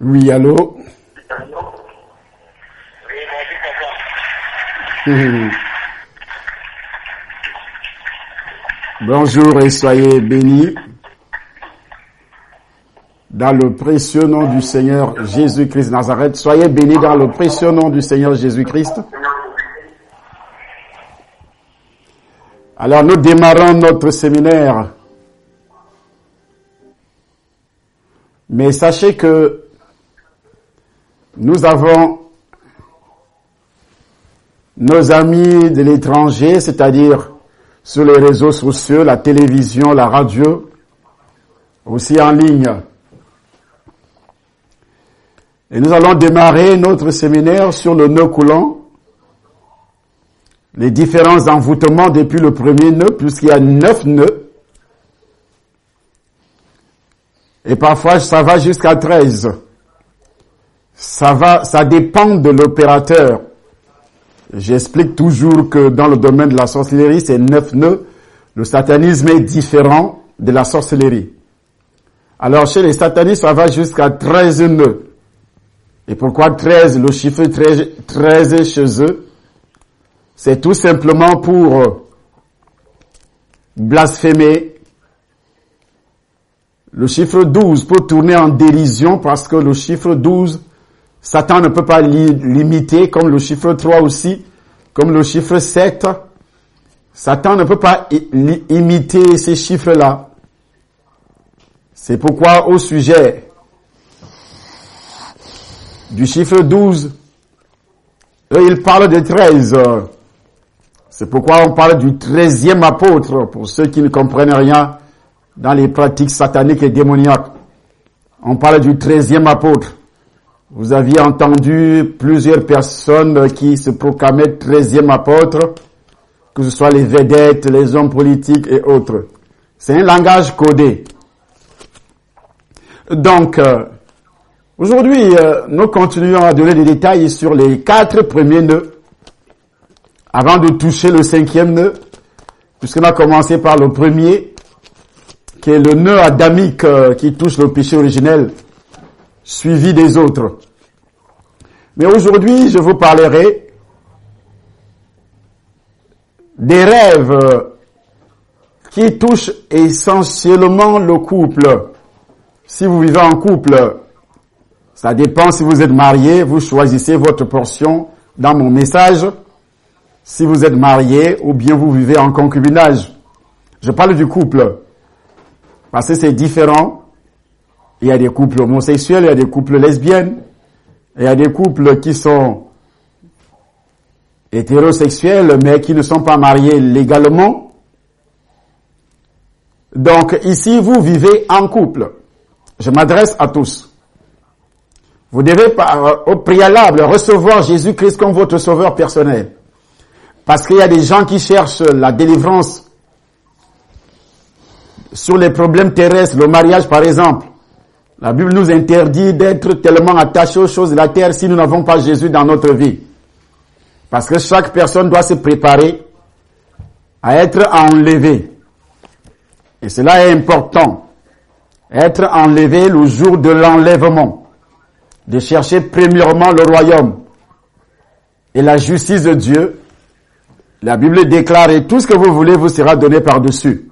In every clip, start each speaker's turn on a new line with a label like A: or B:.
A: Oui, allô? Bonjour et soyez bénis dans le précieux nom du Seigneur Jésus-Christ de Nazareth. Soyez bénis dans le précieux nom du Seigneur Jésus-Christ. Alors nous démarrons notre séminaire. Mais sachez que nous avons nos amis de l'étranger, c'est-à-dire sur les réseaux sociaux, la télévision, la radio, aussi en ligne. Et nous allons démarrer notre séminaire sur le nœud coulant, les différents envoûtements depuis le premier nœud, puisqu'il y a 9 nœuds. Et parfois, ça va jusqu'à 13. Ça dépend de l'opérateur. J'explique toujours que dans le domaine de la sorcellerie, c'est 9 nœuds. Le satanisme est différent de la sorcellerie. Alors, chez les satanistes, ça va jusqu'à 13 nœuds. Et pourquoi 13? Le chiffre 13 chez eux, c'est tout simplement pour blasphémer. Le chiffre 12 pour tourner en dérision, parce que le chiffre 12, Satan ne peut pas l'imiter, comme le chiffre 3 aussi, comme le chiffre 7. Satan ne peut pas imiter ces chiffres-là. C'est pourquoi au sujet du chiffre 12, eux, ils parlent de 13. C'est pourquoi on parle du 13e apôtre, pour ceux qui ne comprennent rien dans les pratiques sataniques et démoniaques. On parle du 13e apôtre. Vous aviez entendu plusieurs personnes qui se proclamaient 13e apôtre, que ce soit les vedettes, les hommes politiques et autres. C'est un langage codé. Donc, aujourd'hui, nous continuons à donner des détails sur les 4 premiers nœuds, avant de toucher le 5e nœud, puisqu'on a commencé par le premier, qui est le nœud adamique qui touche le péché originel, suivi des autres. Mais aujourd'hui, je vous parlerai des rêves qui touchent essentiellement le couple. Si vous vivez en couple, ça dépend si vous êtes marié, vous choisissez votre portion dans mon message. Si vous êtes marié ou bien vous vivez en concubinage. Je parle du couple. Parce que c'est différent. Il y a des couples homosexuels, il y a des couples lesbiennes, il y a des couples qui sont hétérosexuels, mais qui ne sont pas mariés légalement. Donc, ici, vous vivez en couple. Je m'adresse à tous. Vous devez, au préalable, recevoir Jésus-Christ comme votre sauveur personnel. Parce qu'il y a des gens qui cherchent la délivrance sur les problèmes terrestres, le mariage par exemple. La Bible nous interdit d'être tellement attachés aux choses de la terre si nous n'avons pas Jésus dans notre vie. Parce que chaque personne doit se préparer à être enlevée. Et cela est important. Être enlevé le jour de l'enlèvement. De chercher premièrement le royaume et la justice de Dieu. La Bible déclare, et tout ce que vous voulez vous sera donné par-dessus.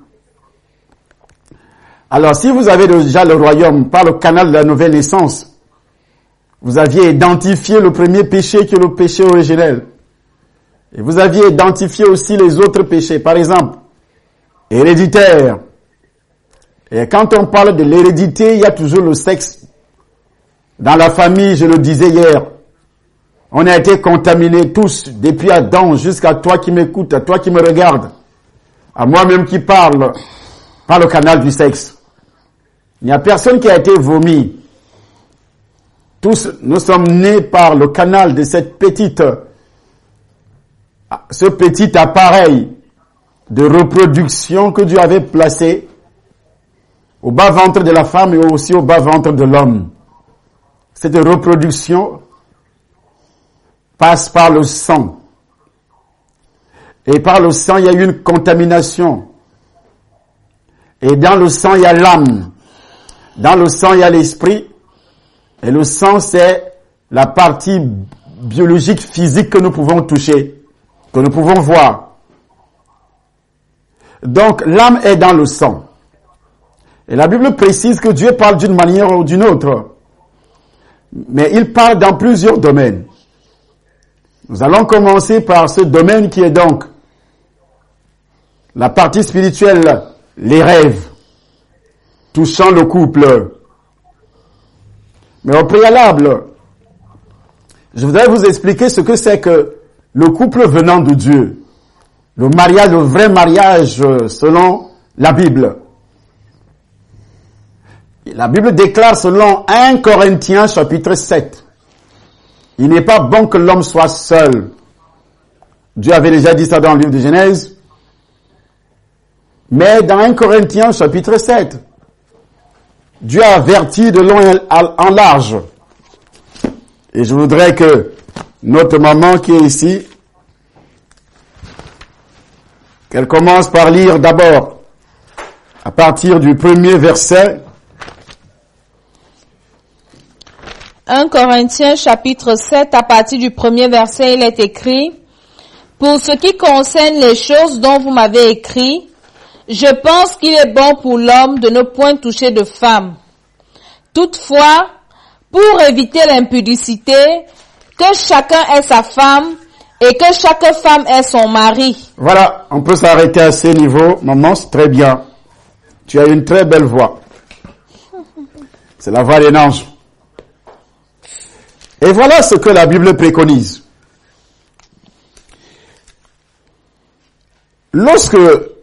A: Alors, si vous avez déjà le royaume par le canal de la nouvelle naissance, vous aviez identifié le premier péché qui est le péché originel. Et vous aviez identifié aussi les autres péchés. Par exemple, héréditaire. Et quand on parle de l'hérédité, il y a toujours le sexe. Dans la famille, je le disais hier, on a été contaminés tous, depuis Adam jusqu'à toi qui m'écoutes, à toi qui me regardes, à moi-même qui parle par le canal du sexe. Il n'y a personne qui a été vomi. Tous, nous sommes nés par le canal de ce petit appareil de reproduction que Dieu avait placé au bas-ventre de la femme et aussi au bas-ventre de l'homme. Cette reproduction passe par le sang. Et par le sang, il y a eu une contamination. Et dans le sang, il y a l'âme. Dans le sang, il y a l'esprit. Et le sang, c'est la partie biologique, physique que nous pouvons toucher, que nous pouvons voir. Donc, l'âme est dans le sang. Et la Bible précise que Dieu parle d'une manière ou d'une autre. Mais il parle dans plusieurs domaines. Nous allons commencer par ce domaine qui est donc la partie spirituelle, les rêves, touchant le couple. Mais au préalable, je voudrais vous expliquer ce que c'est que le couple venant de Dieu. Le mariage, le vrai mariage selon la Bible. La Bible déclare selon 1 Corinthiens chapitre 7. Il n'est pas bon que l'homme soit seul. Dieu avait déjà dit ça dans le livre de Genèse. Mais dans 1 Corinthiens chapitre 7, Dieu a averti de long en large. Et je voudrais que notre maman qui est ici, qu'elle commence par lire d'abord à partir du premier verset.
B: 1 Corinthiens chapitre 7, à partir du premier verset, il est écrit: « Pour ce qui concerne les choses dont vous m'avez écrit, je pense qu'il est bon pour l'homme de ne point toucher de femme. Toutefois, pour éviter l'impudicité, que chacun ait sa femme et que chaque femme ait son mari. »
A: Voilà, on peut s'arrêter à ce niveau. Maman, c'est très bien. Tu as une très belle voix. C'est la voix d'un ange. Et voilà ce que la Bible préconise. Lorsque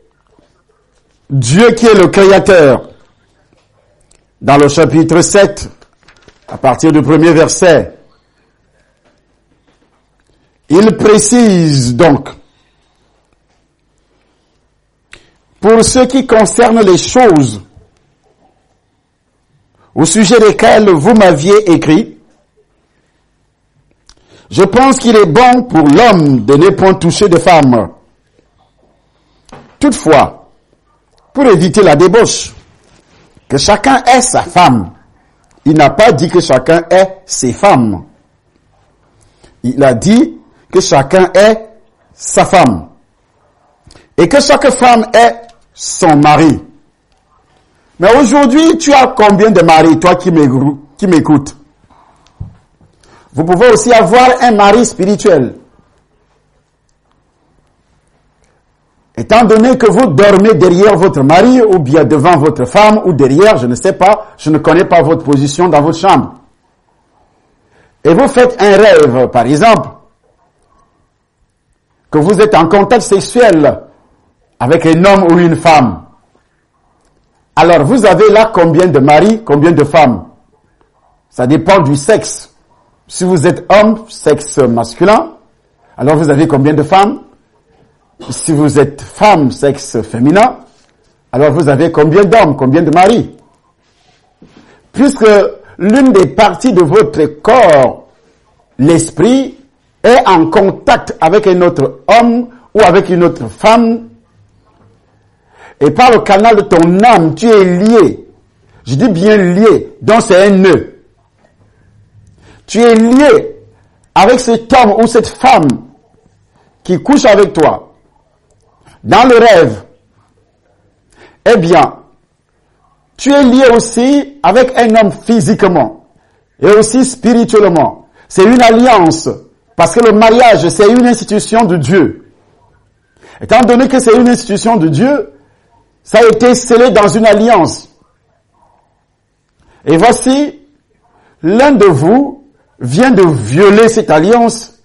A: Dieu qui est le Créateur, dans le chapitre 7, à partir du premier verset, il précise donc, pour ce qui concerne les choses au sujet desquelles vous m'aviez écrit, je pense qu'il est bon pour l'homme de ne point toucher de femme. Toutefois, pour éviter la débauche, que chacun ait sa femme. Il n'a pas dit que chacun ait ses femmes. Il a dit que chacun ait sa femme. Et que chaque femme ait son mari. Mais aujourd'hui, tu as combien de maris, toi qui m'écoutes? Vous pouvez aussi avoir un mari spirituel. Étant donné que vous dormez derrière votre mari, ou bien devant votre femme, ou derrière, je ne sais pas, je ne connais pas votre position dans votre chambre. Et vous faites un rêve, par exemple, que vous êtes en contact sexuel avec un homme ou une femme. Alors, vous avez là combien de maris, combien de femmes? Ça dépend du sexe. Si vous êtes homme, sexe masculin, alors vous avez combien de femmes? Si vous êtes femme, sexe féminin, alors vous avez combien d'hommes, combien de maris? Puisque l'une des parties de votre corps, l'esprit, est en contact avec un autre homme ou avec une autre femme, et par le canal de ton âme, tu es lié. Je dis bien lié, donc c'est un nœud. Tu es lié avec cet homme ou cette femme qui couche avec toi dans le rêve. Eh bien, tu es lié aussi avec un homme physiquement et aussi spirituellement. C'est une alliance parce que le mariage, c'est une institution de Dieu. Étant donné que c'est une institution de Dieu, ça a été scellé dans une alliance. Et voici, l'un de vous vient de violer cette alliance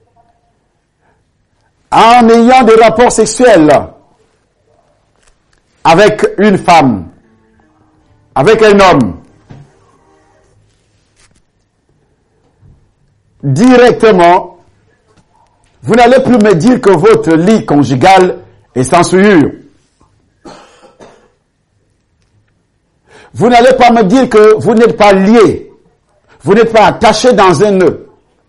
A: en ayant des rapports sexuels avec une femme, avec un homme. Directement, vous n'allez plus me dire que votre lit conjugal est sans souillure. Vous n'allez pas me dire que vous n'êtes pas liés. Vous n'êtes pas attaché dans un nœud.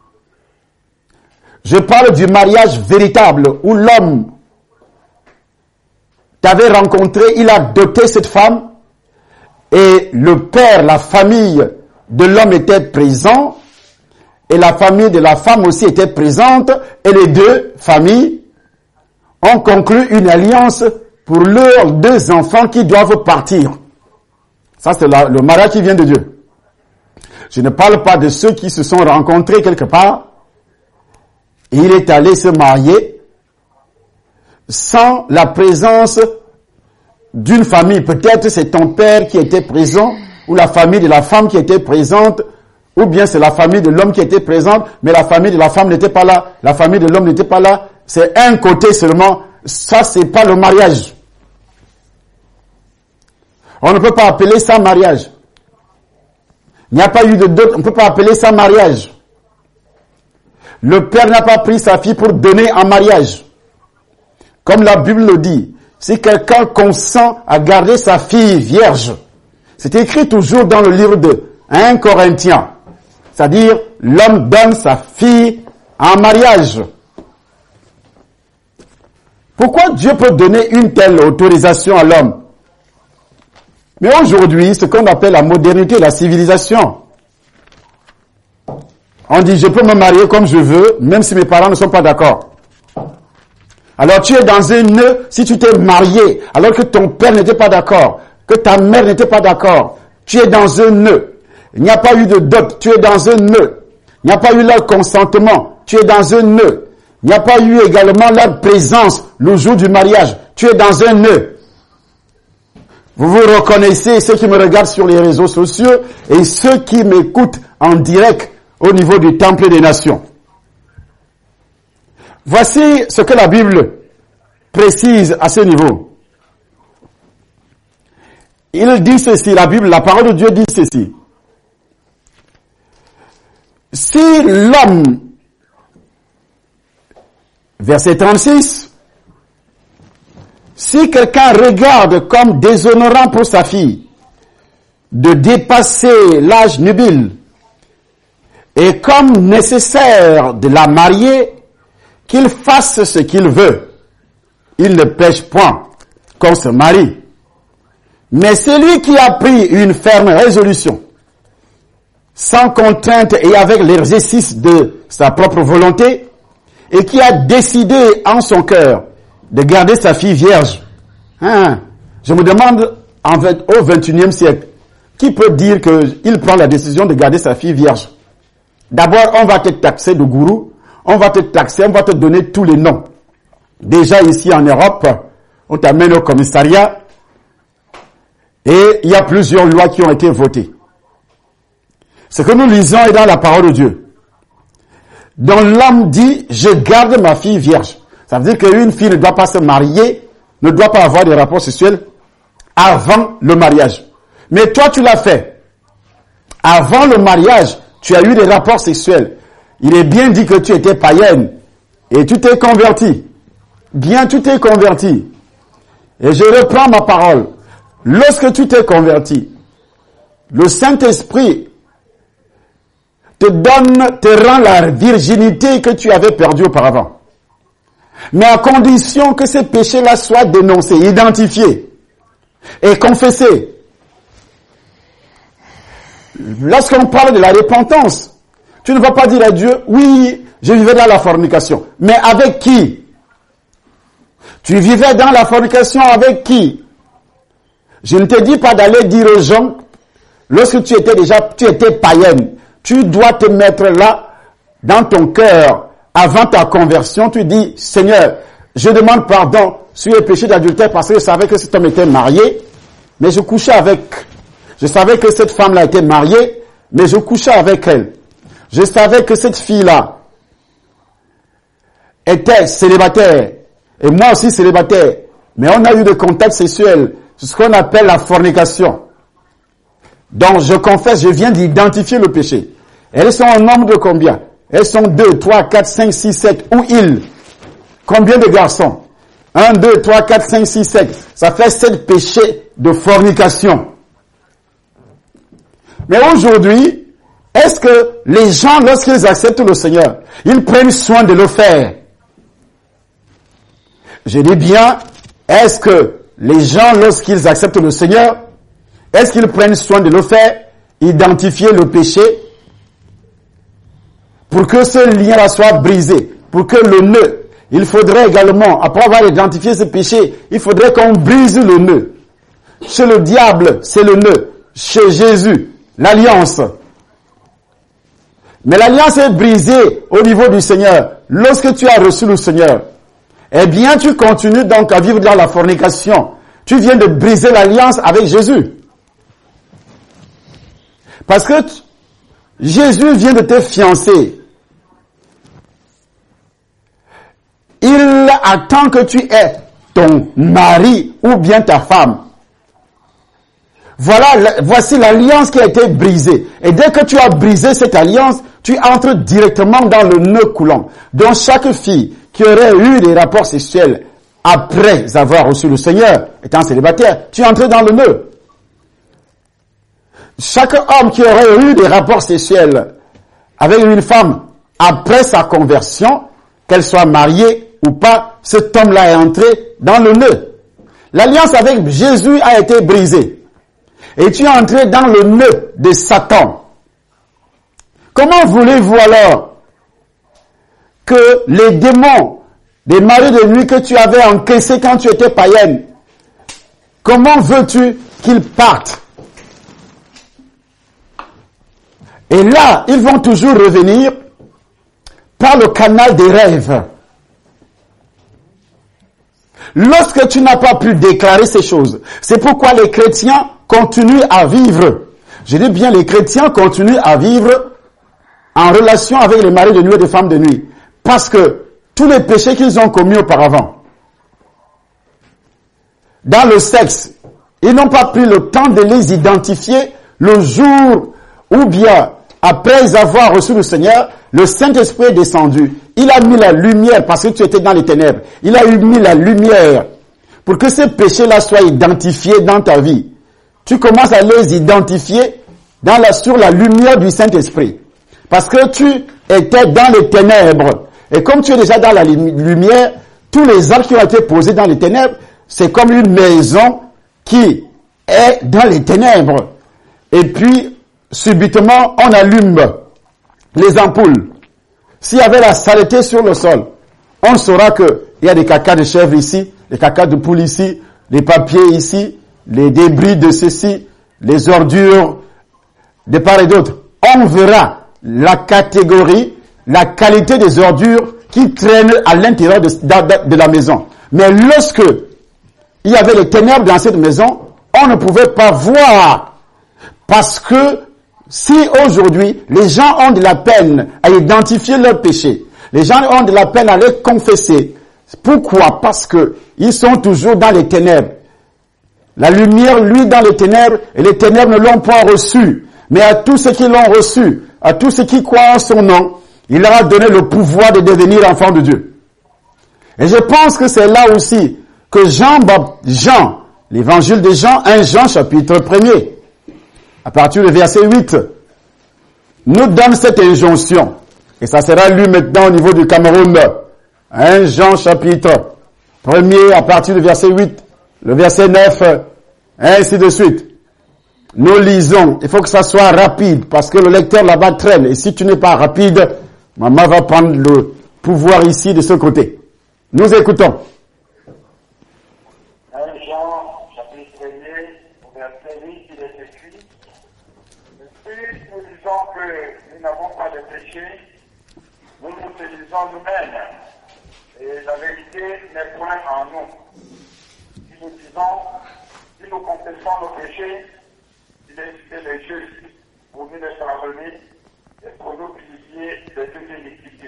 A: Je parle du mariage véritable où l'homme t'avait rencontré, il a doté cette femme et le père, la famille de l'homme était présent et la famille de la femme aussi était présente et les deux familles ont conclu une alliance pour leurs deux enfants qui doivent partir. Ça, c'est le mariage qui vient de Dieu. Je ne parle pas de ceux qui se sont rencontrés quelque part et il est allé se marier sans la présence d'une famille. Peut-être c'est ton père qui était présent ou la famille de la femme qui était présente ou bien c'est la famille de l'homme qui était présente mais la famille de la femme n'était pas là, la famille de l'homme n'était pas là. C'est un côté seulement. Ça, c'est pas le mariage. On ne peut pas appeler ça mariage. Il n'y a pas eu de dot, on ne peut pas appeler ça mariage. Le père n'a pas pris sa fille pour donner en mariage. Comme la Bible le dit, si quelqu'un consent à garder sa fille vierge, c'est écrit toujours dans le livre de 1 Corinthiens. C'est-à-dire, l'homme donne sa fille en mariage. Pourquoi Dieu peut donner une telle autorisation à l'homme? Mais aujourd'hui, ce qu'on appelle la modernité, la civilisation. On dit, je peux me marier comme je veux, même si mes parents ne sont pas d'accord. Alors tu es dans un nœud, si tu t'es marié, alors que ton père n'était pas d'accord, que ta mère n'était pas d'accord, tu es dans un nœud. Il n'y a pas eu de dot, tu es dans un nœud. Il n'y a pas eu leur consentement, tu es dans un nœud. Il n'y a pas eu également leur présence le jour du mariage, tu es dans un nœud. Vous vous reconnaissez, ceux qui me regardent sur les réseaux sociaux et ceux qui m'écoutent en direct au niveau du Temple des Nations. Voici ce que la Bible précise à ce niveau. Il dit ceci, la Bible, la parole de Dieu dit ceci. Si l'homme, verset 36, si quelqu'un regarde comme déshonorant pour sa fille de dépasser l'âge nubile et comme nécessaire de la marier, qu'il fasse ce qu'il veut. Il ne pêche point qu'on se marie. Mais celui qui a pris une ferme résolution, sans contrainte et avec l'exercice de sa propre volonté, et qui a décidé en son cœur de garder sa fille vierge. Je me demande, au XXIe siècle, qui peut dire qu'il prend la décision de garder sa fille vierge? D'abord, on va te taxer de gourou, on va te taxer, on va te donner tous les noms. Déjà ici en Europe, on t'amène au commissariat et il y a plusieurs lois qui ont été votées. Ce que nous lisons est dans la parole de Dieu. Dont l'homme dit, je garde ma fille vierge. Ça veut dire qu'une fille ne doit pas se marier, ne doit pas avoir des rapports sexuels avant le mariage. Mais toi, tu l'as fait. Avant le mariage, tu as eu des rapports sexuels. Il est bien dit que tu étais païenne et tu t'es converti. Bien, tu t'es converti. Et je reprends ma parole. Lorsque tu t'es converti, le Saint-Esprit te rend la virginité que tu avais perdue auparavant. Mais à condition que ces péchés-là soient dénoncés, identifiés et confessés. Lorsqu'on parle de la repentance, tu ne vas pas dire à Dieu, oui, je vivais dans la fornication. Mais avec qui? Tu vivais dans la fornication avec qui? Je ne te dis pas d'aller dire aux gens, lorsque tu étais païenne, tu dois te mettre là, dans ton cœur, avant ta conversion, tu dis, Seigneur, je demande pardon sur les péchés d'adultère parce que je savais que cet homme était marié, mais je couchais avec. Je savais que cette femme-là était mariée, mais je couchais avec elle. Je savais que cette fille-là était célibataire, et moi aussi célibataire, mais on a eu des contacts sexuels, c'est ce qu'on appelle la fornication. Donc je confesse, je viens d'identifier le péché. Elles sont en nombre de combien? Elles sont 2, 3, 4, 5, 6, 7, ou il. Combien de garçons? 1, 2, 3, 4, 5, 6, 7. Ça fait 7 péchés de fornication. Mais aujourd'hui, est-ce que les gens, lorsqu'ils acceptent le Seigneur, ils prennent soin de le faire? Je dis bien, est-ce que les gens, lorsqu'ils acceptent le Seigneur, est-ce qu'ils prennent soin de le faire? identifier le péché, pour que ce lien-là soit brisé, pour que le nœud, il faudrait également, après avoir identifié ce péché, il faudrait qu'on brise le nœud. Chez le diable, c'est le nœud. Chez Jésus, l'alliance. Mais l'alliance est brisée au niveau du Seigneur. Lorsque tu as reçu le Seigneur, eh bien, tu continues donc à vivre dans la fornication. Tu viens de briser l'alliance avec Jésus. Parce que Jésus vient de te fiancer. Il attend que tu aies ton mari ou bien ta femme. Voici l'alliance qui a été brisée. Et dès que tu as brisé cette alliance, tu entres directement dans le nœud coulant. Donc chaque fille qui aurait eu des rapports sexuels après avoir reçu le Seigneur, étant célibataire, tu entres dans le nœud. Chaque homme qui aurait eu des rapports sexuels avec une femme après sa conversion, qu'elle soit mariée ou pas, cet homme-là est entré dans le nœud. L'alliance avec Jésus a été brisée. Et tu es entré dans le nœud de Satan. Comment voulez-vous alors que les démons des maris de nuit que tu avais encaissés quand tu étais païenne, comment veux-tu qu'ils partent? Et là, ils vont toujours revenir par le canal des rêves. Lorsque tu n'as pas pu déclarer ces choses, c'est pourquoi les chrétiens continuent à vivre. Je dis bien, les chrétiens continuent à vivre en relation avec les maris de nuit et les femmes de nuit. Parce que tous les péchés qu'ils ont commis auparavant, dans le sexe, ils n'ont pas pris le temps de les identifier le jour ou bien après avoir reçu le Seigneur, le Saint-Esprit est descendu. Il a mis la lumière parce que tu étais dans les ténèbres. Il a mis la lumière pour que ces péchés-là soient identifiés dans ta vie. Tu commences à les identifier sur la lumière du Saint-Esprit. Parce que tu étais dans les ténèbres. Et comme tu es déjà dans la lumière, tous les actes qui ont été posés dans les ténèbres, c'est comme une maison qui est dans les ténèbres. Et puis, subitement, on allume les ampoules. S'il y avait la saleté sur le sol, on saura qu'il y a des cacas de chèvre ici, des cacas de poule ici, des papiers ici, les débris de ceci, les ordures de part et d'autre. On verra la catégorie, la qualité des ordures qui traînent à l'intérieur de la maison. Mais lorsque il y avait les ténèbres dans cette maison, on ne pouvait pas voir. Parce que si aujourd'hui, les gens ont de la peine à identifier leurs péchés, les gens ont de la peine à les confesser. Pourquoi? Parce que ils sont toujours dans les ténèbres. La lumière, lui, dans les ténèbres, et les ténèbres ne l'ont pas reçu. Mais à tous ceux qui l'ont reçu, à tous ceux qui croient en son nom, il leur a donné le pouvoir de devenir enfants de Dieu. Et je pense que c'est là aussi que Jean, l'évangile de Jean, 1 Jean chapitre 1er, à partir du verset 8, nous donne cette injonction. Et ça sera lu maintenant au niveau du Cameroun. 1 Jean chapitre 1er, à partir du verset 8, le verset 9, ainsi de suite. Nous lisons, il faut que ça soit rapide, parce que le lecteur là-bas traîne. Et si tu n'es pas rapide, maman va prendre le pouvoir ici de ce côté. Nous écoutons.
C: 1 Jean, chapitre 1er, verset 8, il est écrit, si nous disons que nous n'avons pas de péché, nous nous séduisons nous-mêmes, et la vérité n'est point en nous. Si nous confessons nos péchés, il est juste pour nous les pardonner et pour nous purifier de toute iniquité.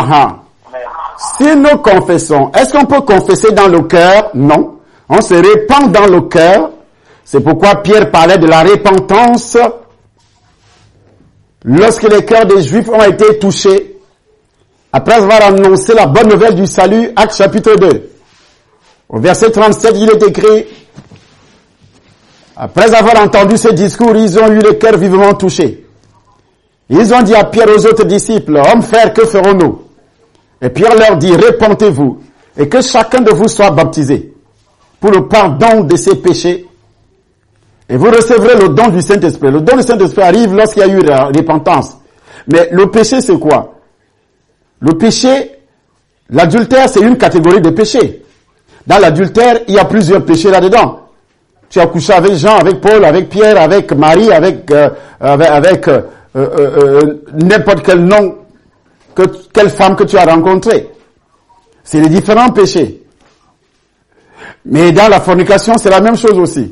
A: Si nous confessons, est-ce qu'on peut confesser dans le cœur? Non. On se répand dans le cœur. C'est pourquoi Pierre parlait de la repentance lorsque les cœurs des Juifs ont été touchés après avoir annoncé la bonne nouvelle du salut, Actes chapitre 2. Au verset 37, il est écrit, après avoir entendu ce discours, ils ont eu le cœur vivement touché. Ils ont dit à Pierre et aux autres disciples, hommes frères, que ferons-nous? Et Pierre leur dit, repentez-vous, et que chacun de vous soit baptisé pour le pardon de ses péchés, Et vous recevrez le don du Saint-Esprit. Le don du Saint-Esprit arrive lorsqu'il y a eu la repentance. Mais le péché, c'est quoi? Le péché, l'adultère, c'est une catégorie de péchés. Dans l'adultère, il y a plusieurs péchés là-dedans. Tu as couché avec Jean, avec Paul, avec Pierre, avec Marie, avec n'importe quel nom, quelle femme que tu as rencontrée. C'est les différents péchés. Mais dans la fornication, c'est la même chose aussi.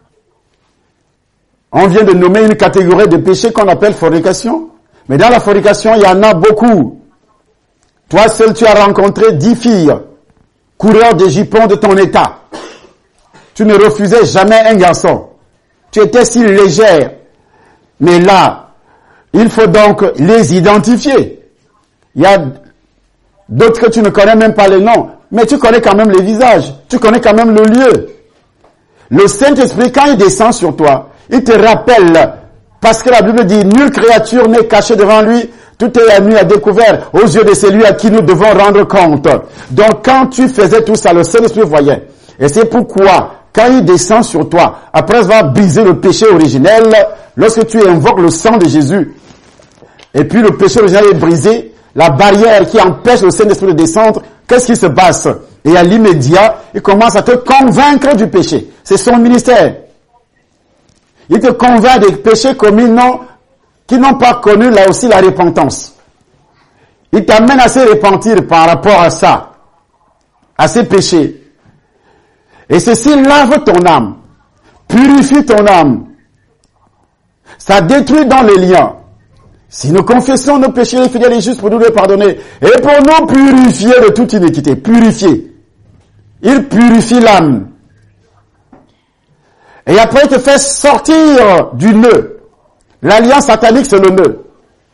A: On vient de nommer une catégorie de péchés qu'on appelle fornication. Mais dans la fornication, il y en a beaucoup. Toi seul, tu as rencontré 10 filles, coureurs de jupons de ton état. Tu ne refusais jamais un garçon. Tu étais si légère. Mais là, il faut donc les identifier. Il y a d'autres que tu ne connais même pas les noms, mais tu connais quand même les visages. Tu connais quand même le lieu. Le Saint-Esprit, quand il descend sur toi, il te rappelle, parce que la Bible dit, nulle créature n'est cachée devant lui, tout est mis à découvert aux yeux de celui à qui nous devons rendre compte. Donc quand tu faisais tout ça, le Saint-Esprit voyait. Et c'est pourquoi, quand il descend sur toi, après avoir brisé le péché originel, lorsque tu invoques le sang de Jésus, et puis le péché originel est brisé, la barrière qui empêche le Saint-Esprit de descendre, qu'est-ce qui se passe? Et à l'immédiat, il commence à te convaincre du péché. C'est son ministère. Il te convainc des péchés commis qui n'ont pas connu là aussi la repentance. Il t'amène à se repentir par rapport à ça, à ces péchés. Et ceci lave ton âme, purifie ton âme. Ça détruit dans les liens. Si nous confessons nos péchés, il est fidèle et juste pour nous les pardonner et pour nous purifier de toute iniquité. Purifier. Il purifie l'âme. Et après, il te fait sortir du nœud. L'alliance satanique, c'est le nœud.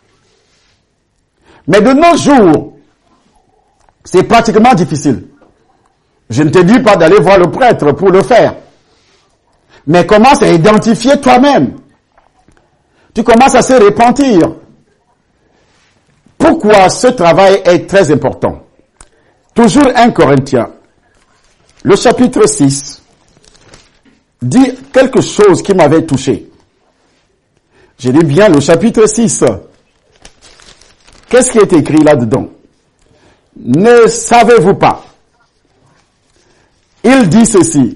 A: Mais de nos jours, c'est pratiquement difficile. Je ne te dis pas d'aller voir le prêtre pour le faire. Mais commence à identifier toi-même. Tu commences à se repentir. Pourquoi ce travail est très important? Toujours 1 Corinthiens, le chapitre 6, dit quelque chose qui m'avait touché. Je dis bien le chapitre 6. Qu'est-ce qui est écrit là-dedans? Ne savez-vous pas? Il dit ceci.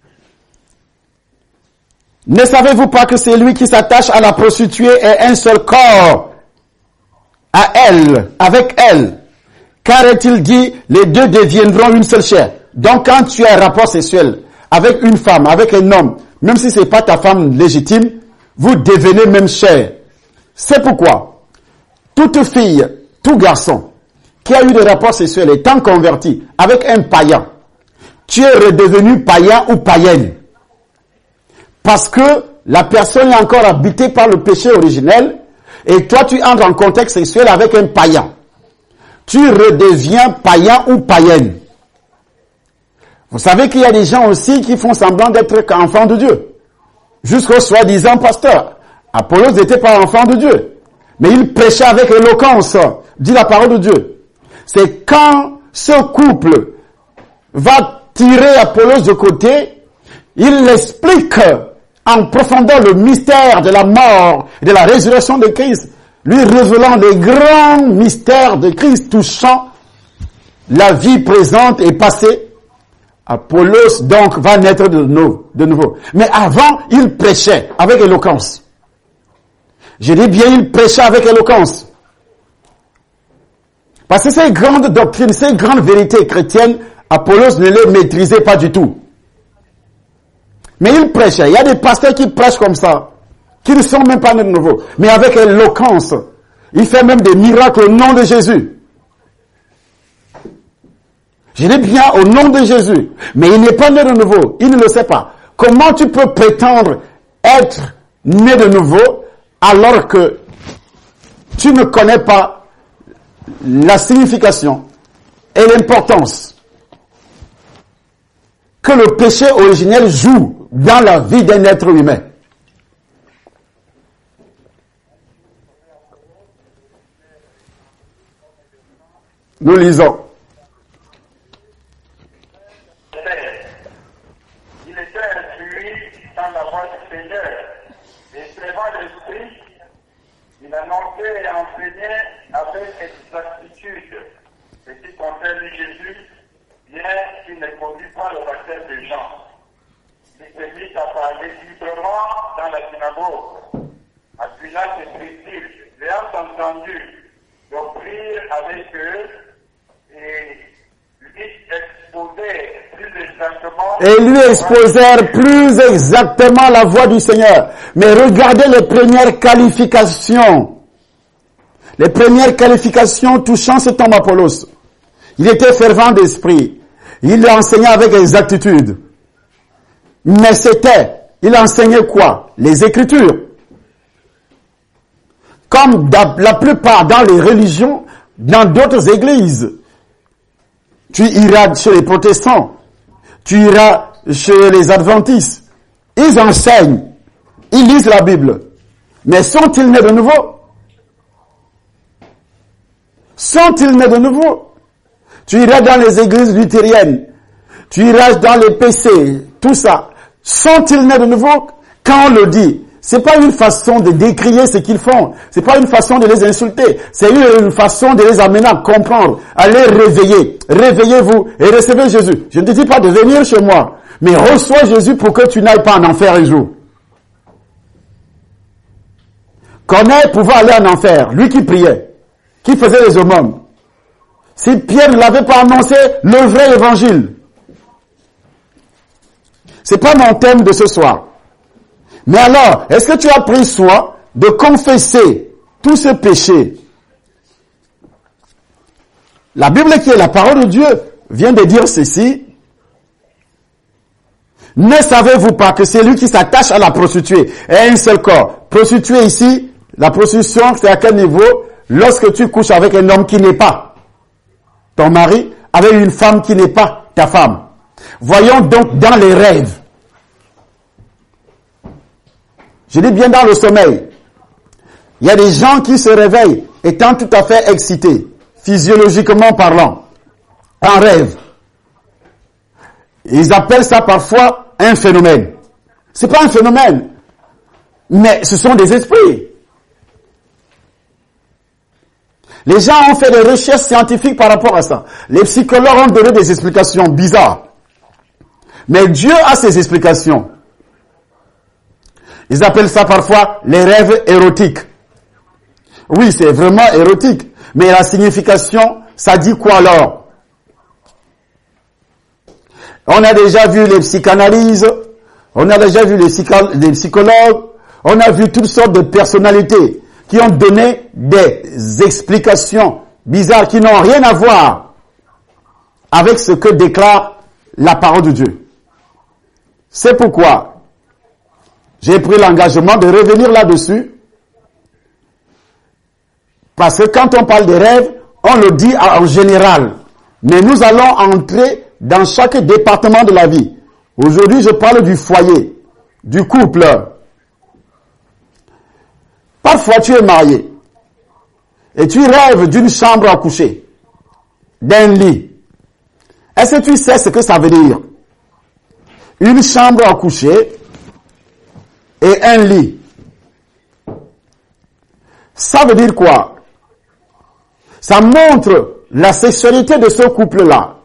A: Ne savez-vous pas que c'est lui qui s'attache à la prostituée est un seul corps à elle, avec elle? Car est-il dit, les deux deviendront une seule chair. Donc quand tu as un rapport sexuel avec une femme, avec un homme, même si c'est pas ta femme légitime, vous devenez même chair. C'est pourquoi toute fille, tout garçon qui a eu des rapports sexuels étant converti avec un païen, tu es redevenu païen ou païenne. Parce que la personne est encore habitée par le péché originel et toi tu entres en contexte sexuel avec un païen. Tu redeviens païen ou païenne. Vous savez qu'il y a des gens aussi qui font semblant d'être enfants de Dieu. Jusqu'au soi-disant pasteur. Apollos n'était pas enfant de Dieu. Mais il prêchait avec éloquence, dit la parole de Dieu. C'est quand ce couple va tirer Apollos de côté, il explique en profondeur le mystère de la mort et de la résurrection de Christ, lui révélant les grands mystères de Christ touchant la vie présente et passée. Apollos donc va naître de nouveau. Mais avant, il prêchait avec éloquence. Je dis bien, il prêchait avec éloquence. Parce que ces grandes doctrines, ces grandes vérités chrétiennes, Apollos ne les maîtrisait pas du tout. Mais il prêchait. Il y a des pasteurs qui prêchent comme ça, qui ne sont même pas nés de nouveau. Mais avec éloquence. Il fait même des miracles au nom de Jésus. Je dis bien au nom de Jésus. Mais il n'est pas né de nouveau. Il ne le sait pas. Comment tu peux prétendre être né de nouveau alors que tu ne connais pas la signification et l'importance que le péché originel joue dans la vie d'un être humain? Nous lisons.
C: Il était instruit dans la voie du Seigneur. exactitude ce qui concerne Jésus, bien qu'il ne conduit pas le baptême des gens. Il s'est mis à parler librement dans la synagogue. À Pilate et Priscille, l'ayant entendu d'offrir avec eux et
A: lui exposèrent plus exactement la voie du Seigneur. Mais regardez les premières qualifications. Les premières qualifications touchant cet homme Apollos. Il était fervent d'esprit. Il enseignait avec exactitude. Mais il enseignait quoi? Les Écritures. Comme la plupart dans les religions, dans d'autres églises. Tu iras chez les protestants, tu iras chez les adventistes. Ils enseignent, ils lisent la Bible. Mais sont-ils nés de nouveau? Sont-ils nés de nouveau? Tu iras dans les églises luthériennes, tu iras dans les PC, tout ça. Sont-ils nés de nouveau? Quand on le dit, c'est pas une façon de décrier ce qu'ils font. C'est pas une façon de les insulter. C'est une façon de les amener à comprendre, à les réveiller. Réveillez-vous et recevez Jésus. Je ne te dis pas de venir chez moi, mais reçois Jésus pour que tu n'ailles pas en enfer un jour. Corneille pouvait aller en enfer, lui qui priait, qui faisait les aumônes. Si Pierre ne l'avait pas annoncé, le vrai évangile. C'est pas mon thème de ce soir. Mais alors, est-ce que tu as pris soin de confesser tous ces péchés? La Bible qui est la parole de Dieu vient de dire ceci. Ne savez-vous pas que c'est lui qui s'attache à la prostituée et à un seul corps? Prostituée ici, la prostitution, c'est à quel niveau? Lorsque tu couches avec un homme qui n'est pas ton mari, avec une femme qui n'est pas ta femme. Voyons donc dans les rêves. Je dis bien dans le sommeil. Il y a des gens qui se réveillent étant tout à fait excités, physiologiquement parlant, en rêve. Ils appellent ça parfois un phénomène. C'est pas un phénomène, mais ce sont des esprits. Les gens ont fait des recherches scientifiques par rapport à ça. Les psychologues ont donné des explications bizarres. Mais Dieu a ses explications. Ils appellent ça parfois les rêves érotiques. Oui, c'est vraiment érotique. Mais la signification, ça dit quoi alors? On a déjà vu les psychanalyses, on a déjà vu les psychologues, on a vu toutes sortes de personnalités qui ont donné des explications bizarres qui n'ont rien à voir avec ce que déclare la parole de Dieu. C'est pourquoi j'ai pris l'engagement de revenir là-dessus. Parce que quand on parle des rêves, on le dit en général. Mais nous allons entrer dans chaque département de la vie. Aujourd'hui, je parle du foyer, du couple. Parfois, tu es marié. Et tu rêves d'une chambre à coucher. D'un lit. Est-ce que tu sais ce que ça veut dire? Une chambre à coucher et un lit. Ça veut dire quoi? Ça montre la sexualité de ce couple-là.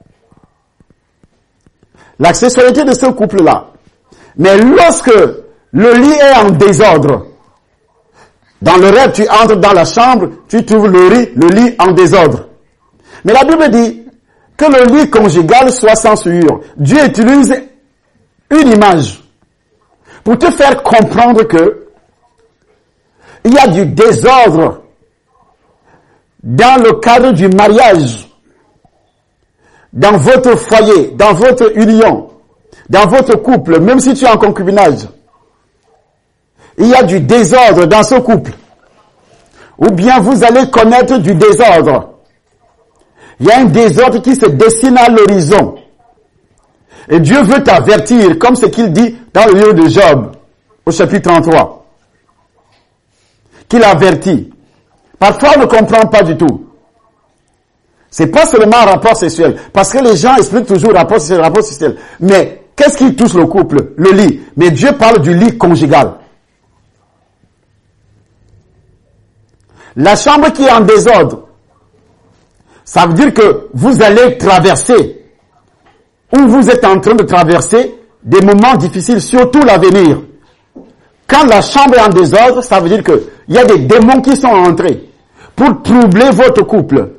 A: La sexualité de ce couple-là. Mais lorsque le lit est en désordre, dans le rêve, tu entres dans la chambre, tu trouves le lit en désordre. Mais la Bible dit que le lit conjugal soit sans souillure. Dieu utilise une image pour te faire comprendre que il y a du désordre dans le cadre du mariage, dans votre foyer, dans votre union, dans votre couple, même si tu es en concubinage. Il y a du désordre dans ce couple. Ou bien vous allez connaître du désordre. Il y a un désordre qui se dessine à l'horizon. Et Dieu veut t'avertir, comme ce qu'il dit dans le livre de Job, au chapitre 33. Qu'il avertit. Parfois, on ne comprend pas du tout. C'est pas seulement un rapport sexuel. Parce que les gens expliquent toujours rapport sexuel. Mais, qu'est-ce qui touche le couple? Le lit. Mais Dieu parle du lit conjugal. La chambre qui est en désordre, ça veut dire que vous allez traverser, ou vous êtes en train de traverser des moments difficiles, surtout l'avenir. Quand la chambre est en désordre, ça veut dire qu'il y a des démons qui sont entrés pour troubler votre couple,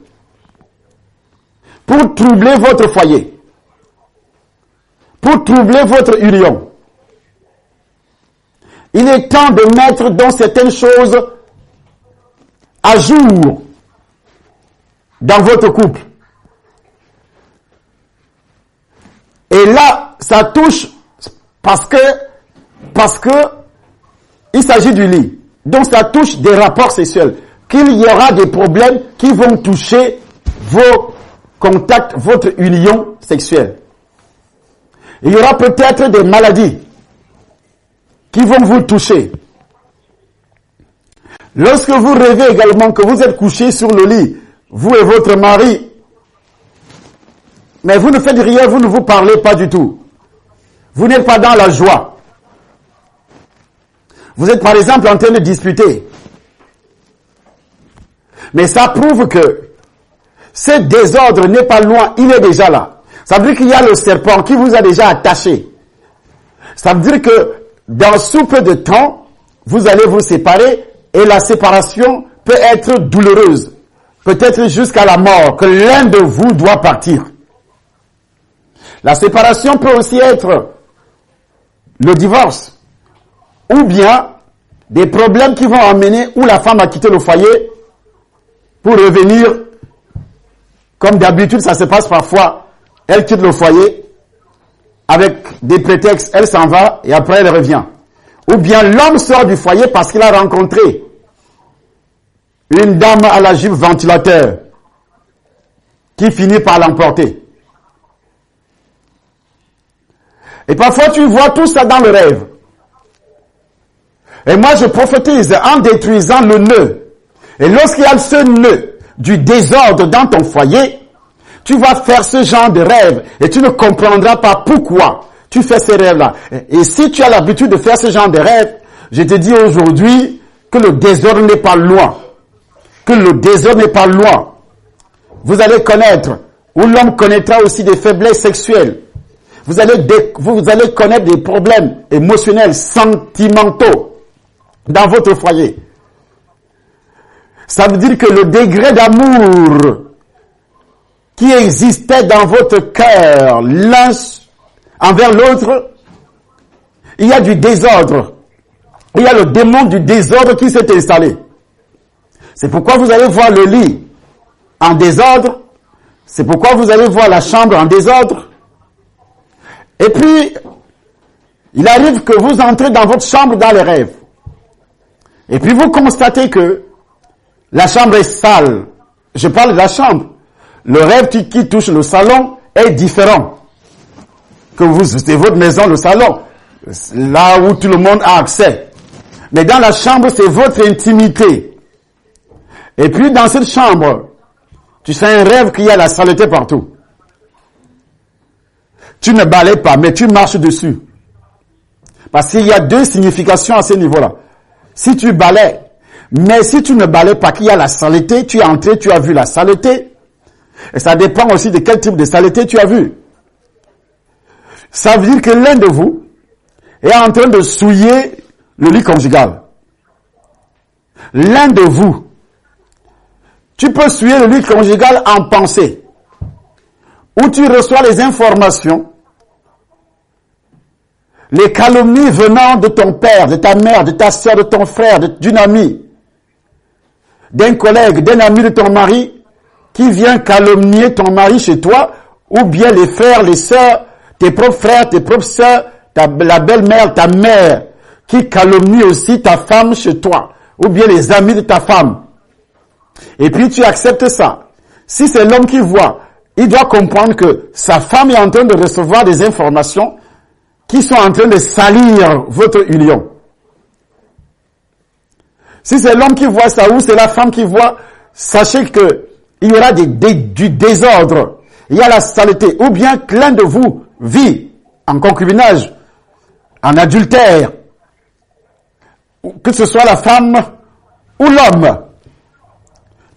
A: pour troubler votre foyer, pour troubler votre union. Il est temps de mettre dans certaines choses à jour dans votre couple. Et là, ça touche parce que il s'agit du lit. Donc ça touche des rapports sexuels. Qu'il y aura des problèmes qui vont toucher vos contacts, votre union sexuelle. Il y aura peut-être des maladies qui vont vous toucher. Lorsque vous rêvez également que vous êtes couché sur le lit, vous et votre mari, mais vous ne faites rien, vous ne vous parlez pas du tout. Vous n'êtes pas dans la joie. Vous êtes par exemple en train de discuter. Mais ça prouve que ce désordre n'est pas loin, il est déjà là. Ça veut dire qu'il y a le serpent qui vous a déjà attaché. Ça veut dire que dans sous peu de temps, vous allez vous séparer et la séparation peut être douloureuse. Peut-être jusqu'à la mort, que l'un de vous doit partir. La séparation peut aussi être le divorce. Ou bien des problèmes qui vont amener où la femme a quitté le foyer pour revenir. Comme d'habitude, ça se passe parfois. Elle quitte le foyer avec des prétextes, elle s'en va et après elle revient. Ou bien l'homme sort du foyer parce qu'il a rencontré une dame à la jupe ventilateur qui finit par l'emporter. Et parfois tu vois tout ça dans le rêve. Et moi je prophétise en détruisant le nœud. Et lorsqu'il y a ce nœud du désordre dans ton foyer, tu vas faire ce genre de rêve et tu ne comprendras pas pourquoi tu fais ces rêves-là. Et si tu as l'habitude de faire ce genre de rêve, je te dis aujourd'hui que le désordre n'est pas loin. Que le désordre n'est pas loin. Vous allez connaître, ou l'homme connaîtra aussi des faiblesses sexuelles. Vous allez connaître des problèmes émotionnels, sentimentaux dans votre foyer. Ça veut dire que le degré d'amour qui existait dans votre cœur, l'un envers l'autre, il y a du désordre. Il y a le démon du désordre qui s'est installé. C'est pourquoi vous allez voir le lit en désordre. C'est pourquoi vous allez voir la chambre en désordre. Et puis, il arrive que vous entrez dans votre chambre dans les rêves. Et puis vous constatez que la chambre est sale. Je parle de la chambre. Le rêve qui touche le salon est différent. C'est votre maison, le salon. Là où tout le monde a accès. Mais dans la chambre, c'est votre intimité. Et puis dans cette chambre, tu fais un rêve qu'il y a la saleté partout. Tu ne balayes pas, mais tu marches dessus. Parce qu'il y a deux significations à ce niveau-là. Si tu balayes, mais si tu ne balayes pas, qu'il y a la saleté, tu es entré, tu as vu la saleté. Et ça dépend aussi de quel type de saleté tu as vu. Ça veut dire que l'un de vous est en train de souiller le lit conjugal. L'un de vous, tu peux souiller le lit conjugal en pensée, où tu reçois les informations, les calomnies venant de ton père, de ta mère, de ta soeur, de ton frère, d'une amie, d'un collègue, d'un ami de ton mari, qui vient calomnier ton mari chez toi, ou bien les frères, les sœurs, tes propres frères, tes propres sœurs, la belle-mère, ta mère, qui calomnie aussi ta femme chez toi, ou bien les amis de ta femme. Et puis tu acceptes ça. Si c'est l'homme qui voit, il doit comprendre que sa femme est en train de recevoir des informations qui sont en train de salir votre union. Si c'est l'homme qui voit ça ou c'est la femme qui voit, sachez que il y aura du désordre, il y a la saleté, ou bien que l'un de vous vit en concubinage, en adultère, que ce soit la femme ou l'homme.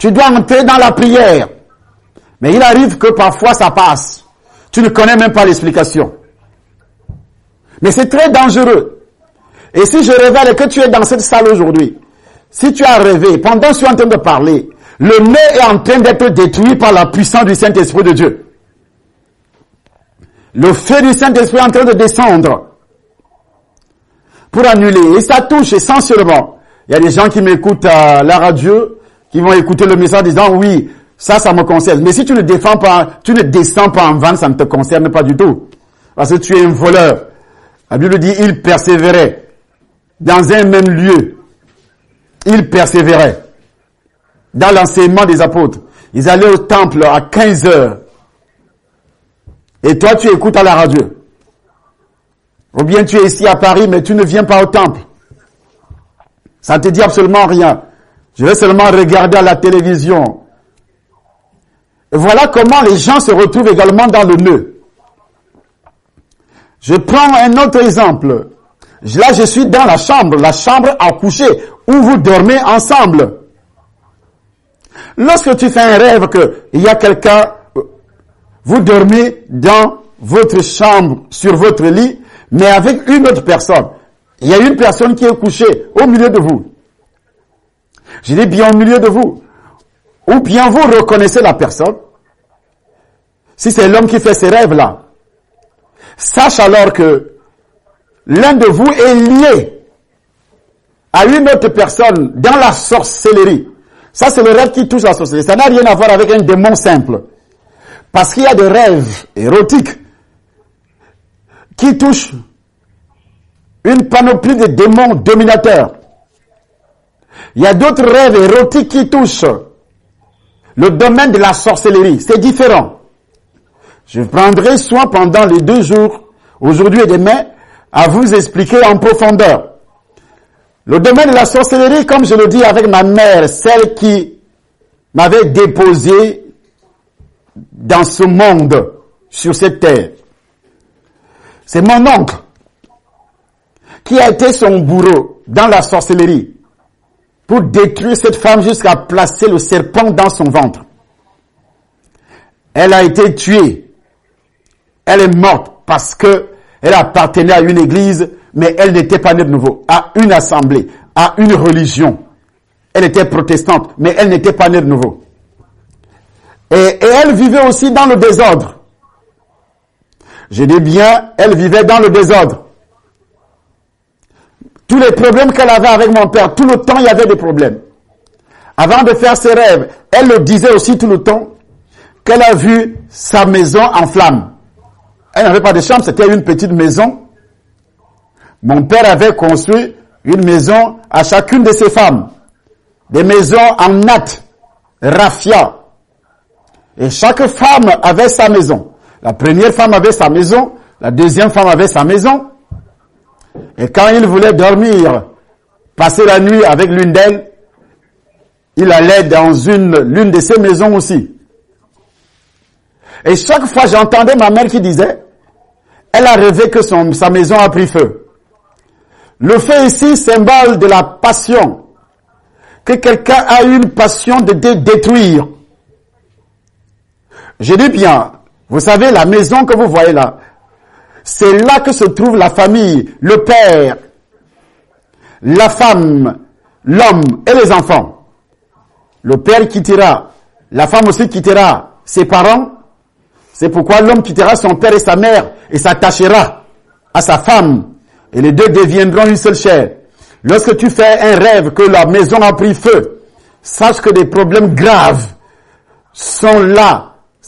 A: Tu dois entrer dans la prière. Mais il arrive que parfois ça passe. Tu ne connais même pas l'explication. Mais c'est très dangereux. Et si je révèle que tu es dans cette salle aujourd'hui, si tu as rêvé, pendant que je suis en train de parler, le nez est en train d'être détruit par la puissance du Saint-Esprit de Dieu. Le feu du Saint-Esprit est en train de descendre pour annuler. Et ça touche essentiellement. Il y a des gens qui m'écoutent à la radio, qui vont écouter le message en disant oui, ça me concerne. Mais si tu ne descends pas en vain, ça ne te concerne pas du tout. Parce que tu es un voleur. La Bible dit, il persévérait dans un même lieu. Il persévérait dans l'enseignement des apôtres. Ils allaient au temple à 15 heures. Et toi, tu écoutes à la radio. Ou bien tu es ici à Paris, mais tu ne viens pas au temple. Ça ne te dit absolument rien. Je vais seulement regarder à la télévision. Et voilà comment les gens se retrouvent également dans le nœud. Je prends un autre exemple. Là, je suis dans la chambre à coucher, où vous dormez ensemble. Lorsque tu fais un rêve qu'il y a quelqu'un, vous dormez dans votre chambre, sur votre lit, mais avec une autre personne. Il y a une personne qui est couchée au milieu de vous. Je dis bien au milieu de vous. Ou bien vous reconnaissez la personne. Si c'est l'homme qui fait ces rêves-là, sache alors que l'un de vous est lié à une autre personne dans la sorcellerie. Ça, c'est le rêve qui touche la sorcellerie. Ça n'a rien à voir avec un démon simple. Parce qu'il y a des rêves érotiques qui touchent une panoplie de démons dominateurs. Il y a d'autres rêves érotiques qui touchent le domaine de la sorcellerie. C'est différent. Je prendrai soin pendant les 2 jours, aujourd'hui et demain, à vous expliquer en profondeur. Le domaine de la sorcellerie, comme je le dis avec ma mère, celle qui m'avait déposé dans ce monde, sur cette terre. C'est mon oncle qui a été son bourreau dans la sorcellerie pour détruire cette femme jusqu'à placer le serpent dans son ventre. Elle a été tuée. Elle est morte parce que elle appartenait à une église, mais elle n'était pas née de nouveau, à une assemblée, à une religion. Elle était protestante, mais elle n'était pas née de nouveau. Et elle vivait aussi dans le désordre. Je dis bien, elle vivait dans le désordre. Tous les problèmes qu'elle avait avec mon père, tout le temps il y avait des problèmes. Avant de faire ses rêves, elle le disait aussi tout le temps, qu'elle a vu sa maison en flammes. Elle n'avait pas de chambre, c'était une petite maison. Mon père avait construit une maison à chacune de ses femmes. Des maisons en natte, raffia. Et chaque femme avait sa maison. La première femme avait sa maison, la deuxième femme avait sa maison. Et quand il voulait dormir, passer la nuit avec l'une d'elles, il allait dans l'une de ces maisons aussi. Et chaque fois, j'entendais ma mère qui disait, elle a rêvé que sa maison a pris feu. Le feu ici, symbole de la passion. Que quelqu'un a une passion de détruire. Je dis bien, vous savez, la maison que vous voyez là, c'est là que se trouve la famille, le père, la femme, l'homme et les enfants. Le père quittera, la femme aussi quittera ses parents. C'est pourquoi l'homme quittera son père et sa mère et s'attachera à sa femme. Et les deux deviendront une seule chair. Lorsque tu fais un rêve que la maison a pris feu, sache que des problèmes graves sont là.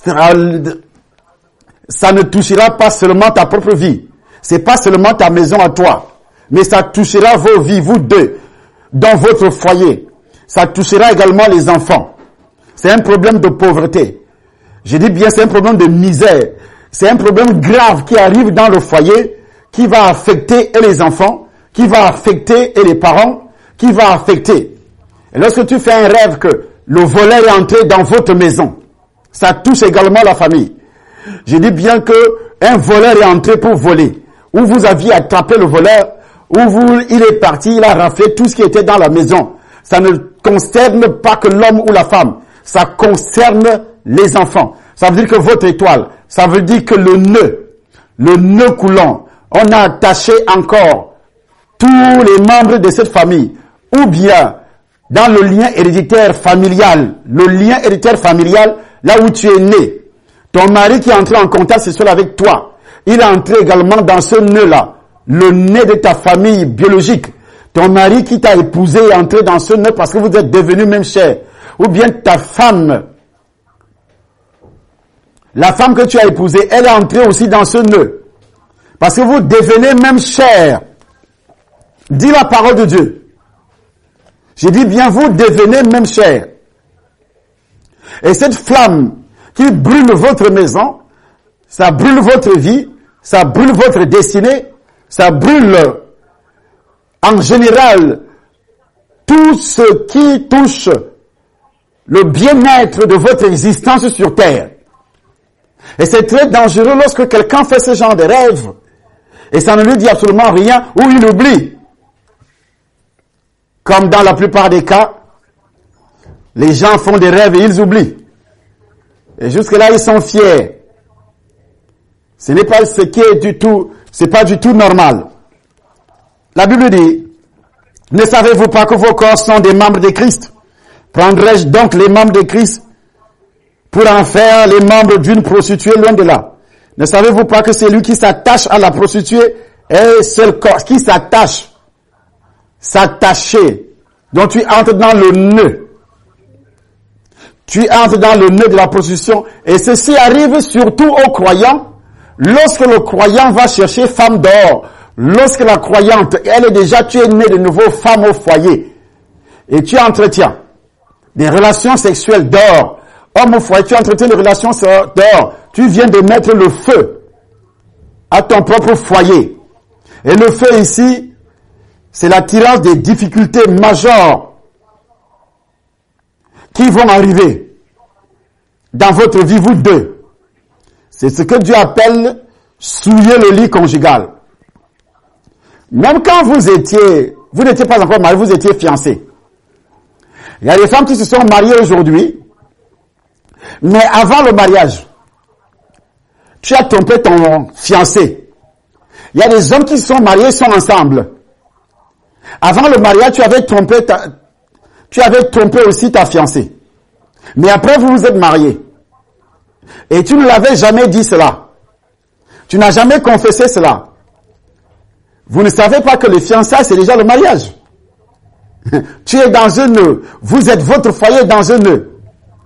A: Ça ne touchera pas seulement ta propre vie. C'est pas seulement ta maison à toi. Mais ça touchera vos vies, vous deux, dans votre foyer. Ça touchera également les enfants. C'est un problème de pauvreté. Je dis bien, c'est un problème de misère. C'est un problème grave qui arrive dans le foyer, qui va affecter et les enfants, qui va affecter et les parents, qui va affecter. Et lorsque tu fais un rêve que le voleur est entré dans votre maison, ça touche également la famille. Je dis bien que un voleur est entré pour voler. Où vous aviez attrapé le voleur, il est parti, il a raflé tout ce qui était dans la maison. Ça ne concerne pas que l'homme ou la femme. ça concerne les enfants. Ça veut dire que votre étoile, ça veut dire que le nœud coulant, on a attaché encore tous les membres de cette famille, ou bien dans le lien héréditaire familial, là où tu es né. Ton mari qui est entré en contact sexuel avec toi, il est entré également dans ce nœud-là, le nœud de ta famille biologique. Ton mari qui t'a épousé est entré dans ce nœud parce que vous êtes devenus même chair. Ou bien ta femme, la femme que tu as épousée, elle est entrée aussi dans ce nœud. Parce que vous devenez même chair. Dis la parole de Dieu. J'ai dit bien, vous devenez même chair. Et cette flamme qui brûle votre maison, ça brûle votre vie, ça brûle votre destinée, ça brûle en général tout ce qui touche le bien-être de votre existence sur terre. Et c'est très dangereux lorsque quelqu'un fait ce genre de rêve et ça ne lui dit absolument rien ou il oublie. Comme dans la plupart des cas, les gens font des rêves et ils oublient. Et jusque-là, ils sont fiers. Ce n'est pas ce qui est du tout, c'est pas du tout normal. La Bible dit, ne savez-vous pas que vos corps sont des membres de Christ? Prendrai-je donc les membres de Christ pour en faire les membres d'une prostituée? Loin de là. Ne savez-vous pas que c'est lui qui s'attache à la prostituée est seul corps, qui s'attache, s'attacher. Donc tu entres dans le nœud. Tu entres dans le nœud de la prostitution. Et ceci arrive surtout aux croyants. Lorsque le croyant va chercher femme dehors, lorsque la croyante, elle est déjà, tu es née de nouveau femme au foyer, et tu entretiens des relations sexuelles dehors, homme au foyer, tu entretiens des relations dehors, tu viens de mettre le feu à ton propre foyer. Et le feu ici, c'est l'attirance des difficultés majeures qui vont arriver dans votre vie, vous deux. C'est ce que Dieu appelle souiller le lit conjugal. Même quand vous n'étiez pas encore marié, vous étiez fiancé. Il y a des femmes qui se sont mariées aujourd'hui, mais avant le mariage, tu as trompé ton fiancé. Il y a des hommes qui se sont mariés, sont ensemble. Avant le mariage, tu avais trompé aussi ta fiancée. Mais après, vous vous êtes mariés. Et tu ne l'avais jamais dit cela. Tu n'as jamais confessé cela. Vous ne savez pas que le fiançailles, c'est déjà le mariage. Tu es dans un nœud. Vous êtes votre foyer dans un nœud.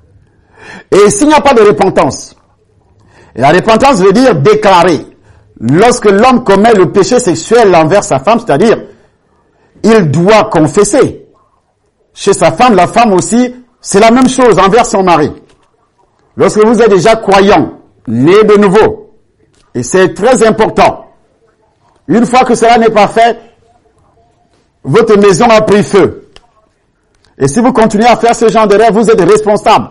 A: Et s'il n'y a pas de repentance, et la repentance veut dire déclarer. Lorsque l'homme commet le péché sexuel envers sa femme, c'est-à-dire, il doit confesser. Chez sa femme, la femme aussi, c'est la même chose envers son mari. Lorsque vous êtes déjà croyant, né de nouveau, et c'est très important, une fois que cela n'est pas fait, votre maison a pris feu. Et si vous continuez à faire ce genre de rêve, vous êtes responsable.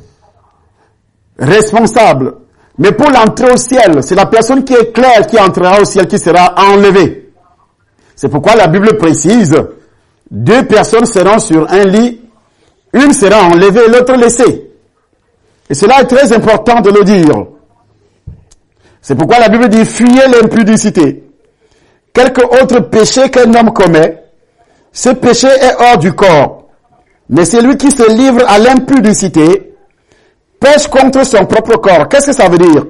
A: Responsable. Mais pour l'entrée au ciel, c'est la personne qui est claire qui entrera au ciel qui sera enlevée. C'est pourquoi la Bible précise, 2 personnes seront sur un lit, une sera enlevée et l'autre laissée. Et cela est très important de le dire. C'est pourquoi la Bible dit, fuyez l'impudicité. Quelque autre péché qu'un homme commet, ce péché est hors du corps. Mais celui qui se livre à l'impudicité pêche contre son propre corps. Qu'est-ce que ça veut dire?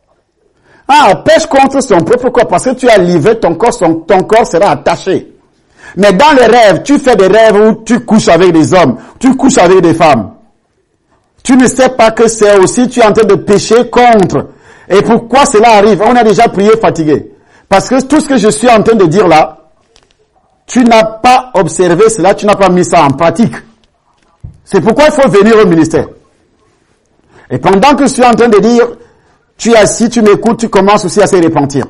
A: Pêche contre son propre corps parce que tu as livré ton corps sera attaché. Mais dans les rêves, tu fais des rêves où tu couches avec des hommes, tu couches avec des femmes. Tu ne sais pas que c'est aussi, tu es en train de pécher contre. Et pourquoi cela arrive? On a déjà prié fatigué. Parce que tout ce que je suis en train de dire là, tu n'as pas observé cela, tu n'as pas mis ça en pratique. C'est pourquoi il faut venir au ministère. Et pendant que je suis en train de dire, tu es assis, tu m'écoutes, tu commences aussi à se repentir.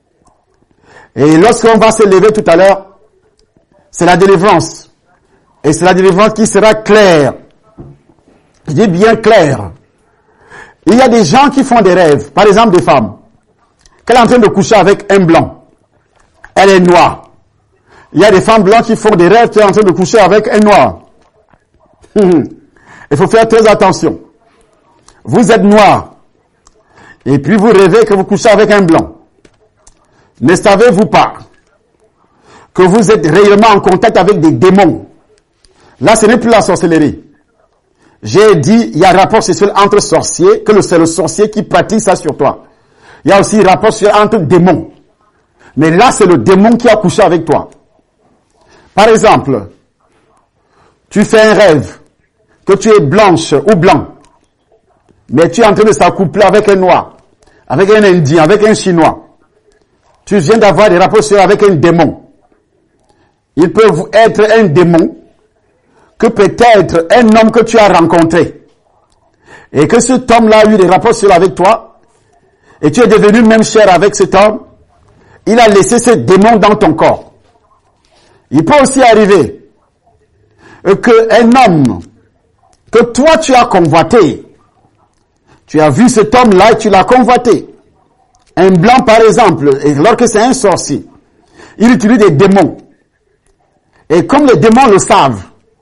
A: Et lorsqu'on va se lever tout à l'heure, c'est la délivrance. Et c'est la délivrance qui sera claire. Je dis bien claire. Il y a des gens qui font des rêves, par exemple des femmes, qu'elle est en train de coucher avec un blanc. Elle est noire. Il y a des femmes blanches qui font des rêves qu'elle est en train de coucher avec un noir. Il faut faire très attention. Vous êtes noir. Et puis vous rêvez que vous couchez avec un blanc. Ne savez-vous pas que vous êtes réellement en contact avec des démons? Là, ce n'est plus la sorcellerie. J'ai dit, il y a un rapport sexuel entre sorciers, que c'est le sorcier qui pratique ça sur toi. Il y a aussi un rapport sexuel entre démons. Mais là, c'est le démon qui a couché avec toi. Par exemple, tu fais un rêve que tu es blanche ou blanc, mais tu es en train de s'accoupler avec un noir, avec un indien, avec un chinois. Tu viens d'avoir des rapports sexuels avec un démon. Il peut être un démon que peut-être un homme que tu as rencontré. Et que cet homme-là a eu des rapports sexuels avec toi, et tu es devenu même cher avec cet homme, il a laissé ce démon dans ton corps. Il peut aussi arriver qu'un homme que toi tu as convoité, tu as vu cet homme-là et tu l'as convoité. Un blanc par exemple, et lorsque c'est un sorcier, il utilise des démons. Et comme les démons le savent,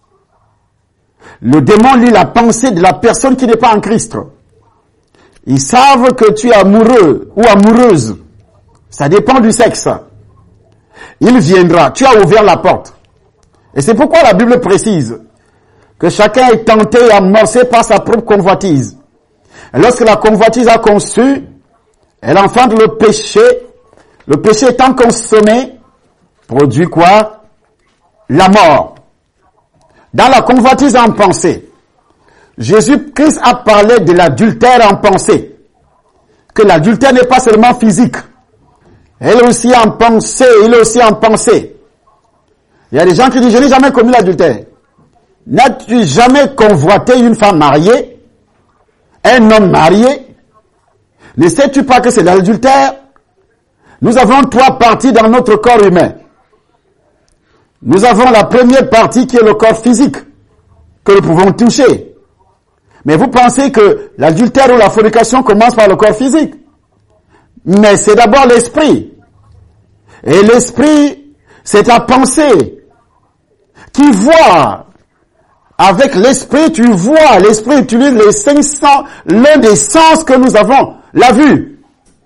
A: le démon lit la pensée de la personne qui n'est pas en Christ. Ils savent que tu es amoureux ou amoureuse. Ça dépend du sexe. Il viendra. Tu as ouvert la porte. Et c'est pourquoi la Bible précise que chacun est tenté et amorcé par sa propre convoitise. Et lorsque la convoitise a conçu, elle enfante le péché. Le péché étant consommé, produit quoi? La mort. Dans la convoitise en pensée, Jésus-Christ a parlé de l'adultère en pensée. Que l'adultère n'est pas seulement physique. Elle est aussi en pensée, il est aussi en pensée. Il y a des gens qui disent, je n'ai jamais commis l'adultère. N'as-tu jamais convoité une femme mariée? Un homme marié? Ne sais-tu pas que c'est l'adultère? Nous avons trois parties dans notre corps humain. Nous avons la première partie qui est le corps physique, que nous pouvons toucher. Mais vous pensez que l'adultère ou la fornication commence par le corps physique? Mais c'est d'abord l'esprit. Et l'esprit, c'est ta pensée qui voit. Avec l'esprit, tu vois. L'esprit utilise les 500, l'un des sens que nous avons, la vue.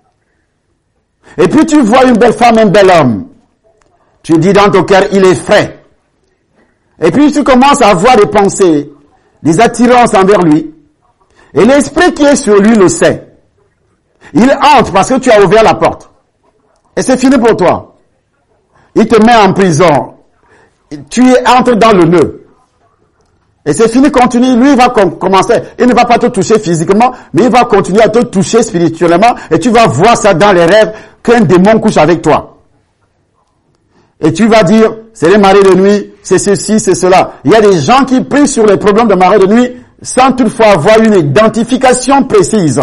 A: Et puis tu vois une belle femme, un bel homme. Tu dis dans ton cœur, il est frais. Et puis tu commences à avoir des pensées, des attirances envers lui. Et l'esprit qui est sur lui le sait. Il entre parce que tu as ouvert la porte. Et c'est fini pour toi. Il te met en prison. Tu entres dans le nœud. Et c'est fini, continue. Lui, il va commencer. Il ne va pas te toucher physiquement, mais il va continuer à te toucher spirituellement. Et tu vas voir ça dans les rêves, qu'un démon couche avec toi. Et tu vas dire, c'est les marées de nuit, c'est ceci, c'est cela. Il y a des gens qui prient sur les problèmes de marées de nuit sans toutefois avoir une identification précise.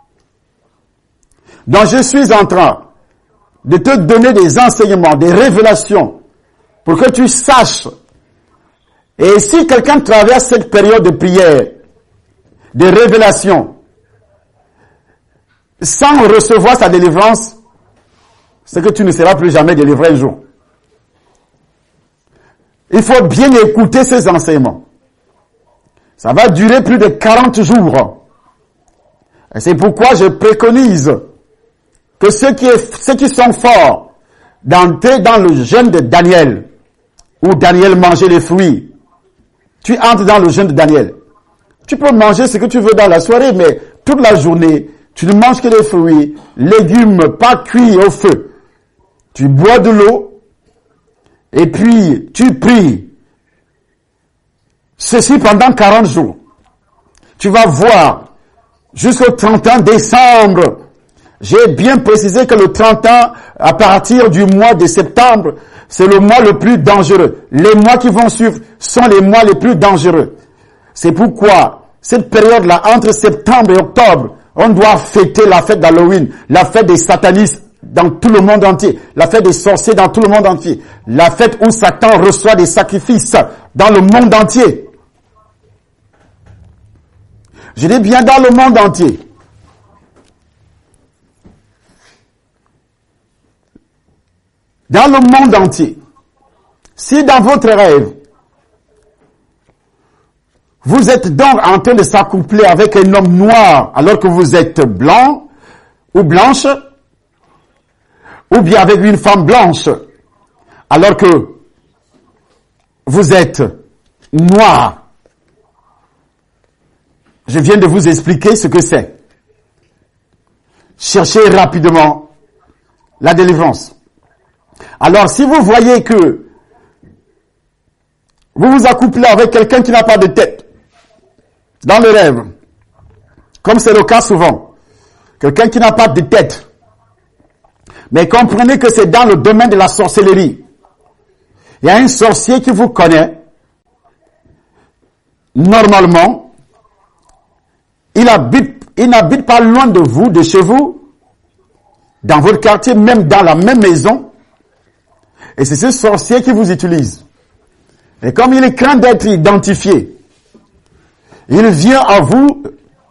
A: Donc je suis en train de te donner des enseignements, des révélations, pour que tu saches. Et si quelqu'un traverse cette période de prière, de révélation, sans recevoir sa délivrance, c'est que tu ne seras plus jamais délivré un jour. Il faut bien écouter ces enseignements. Ça va durer plus de 40 jours. Et c'est pourquoi je préconise que ceux qui sont forts d'entrer dans le jeûne de Daniel, où Daniel mangeait les fruits. Tu entres dans le jeûne de Daniel. Tu peux manger ce que tu veux dans la soirée, mais toute la journée, tu ne manges que les fruits, légumes, pas cuits au feu. Tu bois de l'eau, et puis tu pries. Ceci pendant 40 jours. Tu vas voir, jusqu'au 31 décembre, j'ai bien précisé que le 31, à partir du mois de septembre, c'est le mois le plus dangereux. Les mois qui vont suivre sont les mois les plus dangereux. C'est pourquoi, cette période-là, entre septembre et octobre, on doit fêter la fête d'Halloween, la fête des satanistes dans tout le monde entier, la fête des sorciers dans tout le monde entier, la fête où Satan reçoit des sacrifices dans le monde entier. Je dis bien dans le monde entier. Dans le monde entier. Si dans votre rêve, Vous êtes donc en train de s'accoupler avec un homme noir alors que vous êtes blanc ou blanche, ou bien avec une femme blanche alors que vous êtes noir. Je viens de vous expliquer ce que c'est. Cherchez rapidement la délivrance. Alors, si vous voyez que vous vous accouplez avec quelqu'un qui n'a pas de tête, dans le rêve, comme c'est le cas souvent, quelqu'un qui n'a pas de tête, mais comprenez que c'est dans le domaine de la sorcellerie. Il y a un sorcier qui vous connaît, normalement, il n'habite pas loin de vous, de chez vous, dans votre quartier, même dans la même maison, et c'est ce sorcier qui vous utilise. Et comme il craint d'être identifié, il vient à vous,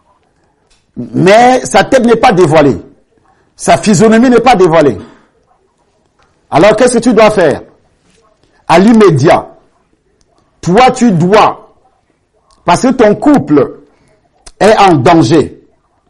A: mais sa tête n'est pas dévoilée. Sa physionomie n'est pas dévoilée. Alors qu'est-ce que tu dois faire? À l'immédiat, toi tu dois, parce que ton couple est en danger.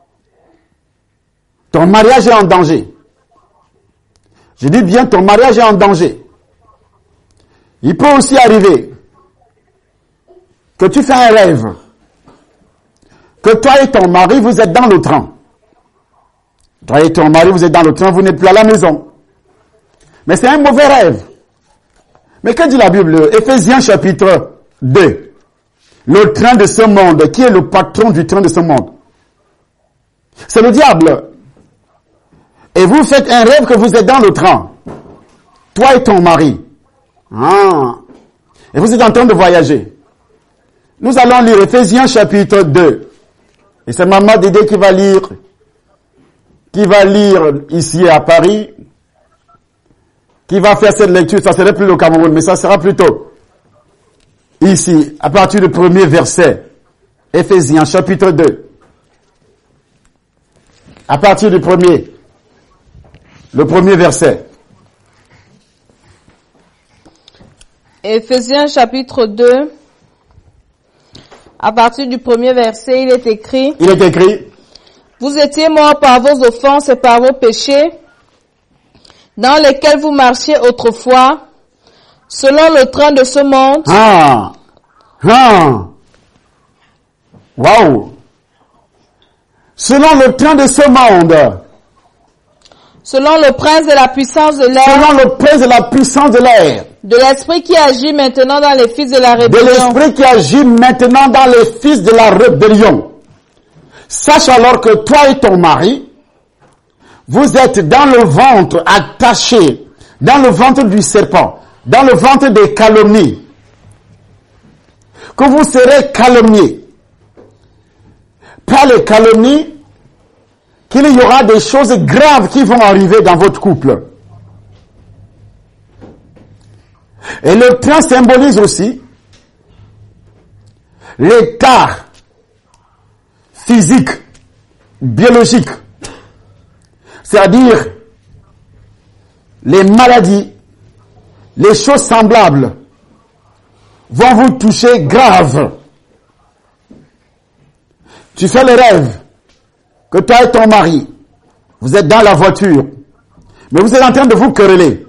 A: Ton mariage est en danger. Je dis bien, ton mariage est en danger. Il peut aussi arriver que tu fais un rêve, que toi et ton mari, vous êtes dans le train. Toi et ton mari, vous êtes dans le train, vous n'êtes plus à la maison. Mais c'est un mauvais rêve. Mais que dit la Bible? Éphésiens chapitre 2. Le train de ce monde, qui est le patron du train de ce monde? C'est le diable. Et vous faites un rêve que vous êtes dans le train. Toi et ton mari. Et vous êtes en train de voyager. Nous allons lire Éphésiens chapitre 2. Et c'est Maman Dédé qui va lire ici à Paris, qui va faire cette lecture. Ça serait plus le Cameroun, mais ça sera plutôt ici, à partir du premier verset. Éphésiens chapitre 2. À partir du le premier verset.
B: Éphésiens chapitre 2, à partir du premier verset, il est écrit, vous étiez morts par vos offenses et par vos péchés, dans lesquels vous marchiez autrefois, selon le train de ce monde.
A: Waouh! Selon le train de ce monde.
B: Selon le prince de la puissance de l'air.
A: Selon le prince de la puissance de l'air.
B: De l'esprit qui agit maintenant dans les fils de la rébellion.
A: De l'esprit qui agit maintenant dans les fils de la rébellion. Sache alors que toi et ton mari, vous êtes dans le ventre attaché, dans le ventre du serpent, dans le ventre des calomnies. Que vous serez calomniés par les calomnies, qu'il y aura des choses graves qui vont arriver dans votre couple. Et le train symbolise aussi l'état physique, biologique, c'est-à-dire les maladies, les choses semblables vont vous toucher grave. Tu fais le rêve que toi et ton mari, vous êtes dans la voiture, mais vous êtes en train de vous quereller.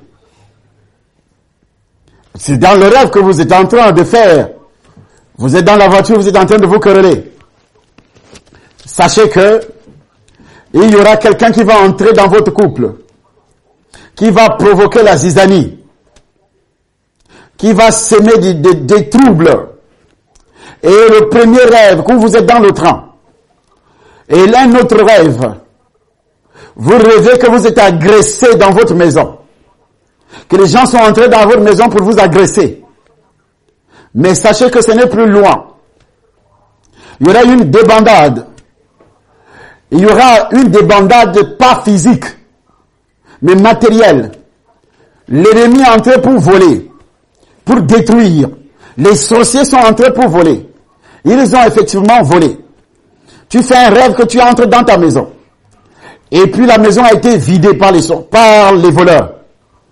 A: C'est dans le rêve que vous êtes en train de faire. Vous êtes dans la voiture, vous êtes en train de vous quereller. Sachez que il y aura quelqu'un qui va entrer dans votre couple, qui va provoquer la zizanie, qui va semer des troubles. Et le premier rêve, quand vous êtes dans le train, et l'un autre rêve, vous rêvez que vous êtes agressé dans votre maison, que les gens sont entrés dans votre maison pour vous agresser. Mais sachez que ce n'est plus loin. Il y aura une débandade. Il y aura une débandade pas physique, mais matérielle. L'ennemi est entré pour voler, pour détruire. Les sorciers sont entrés pour voler. Ils ont effectivement volé. Tu fais un rêve que tu entres dans ta maison. Et puis la maison a été vidée par les voleurs.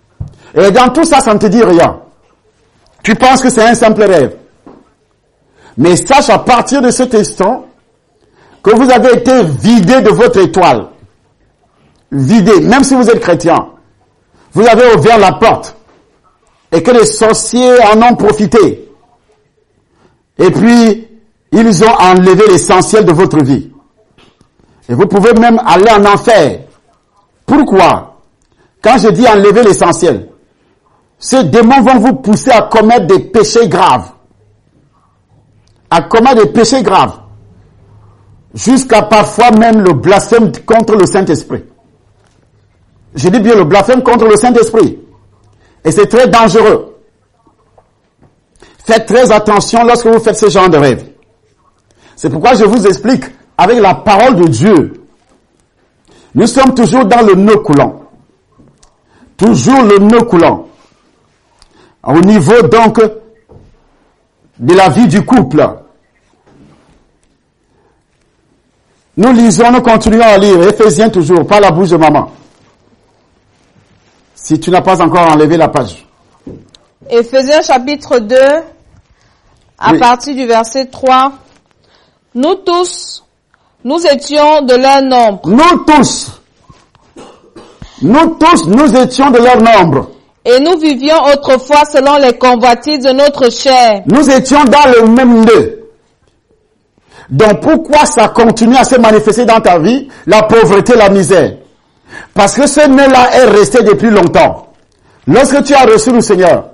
A: Et dans tout ça, ça ne te dit rien. Tu penses que c'est un simple rêve. Mais sache à partir de cet instant que vous avez été vidé de votre étoile. Vidé, même si vous êtes chrétien. Vous avez ouvert la porte. Et que les sorciers en ont profité. Et puis, ils ont enlevé l'essentiel de votre vie. Et vous pouvez même aller en enfer. Pourquoi? Quand je dis enlever l'essentiel, ces démons vont vous pousser à commettre des péchés graves. À commettre des péchés graves. Jusqu'à parfois même le blasphème contre le Saint-Esprit. Je dis bien le blasphème contre le Saint-Esprit. Et c'est très dangereux. Faites très attention lorsque vous faites ce genre de rêve. C'est pourquoi je vous explique avec la parole de Dieu. Nous sommes toujours dans le nœud coulant. Toujours le nœud coulant. Au niveau donc de la vie du couple. Nous lisons, nous continuons à lire. Éphésiens toujours, par la bouche de maman. Si tu n'as pas encore enlevé la page.
B: Éphésiens chapitre 2, à partir du verset 3. Nous tous, nous étions de leur nombre. Nous étions de leur nombre. Et nous vivions autrefois selon les convoitises de notre chair.
A: Nous étions dans le même nœud. Donc pourquoi ça continue à se manifester dans ta vie, la pauvreté, la misère? Parce que ce nœud-là est resté depuis longtemps. Lorsque tu as reçu le Seigneur,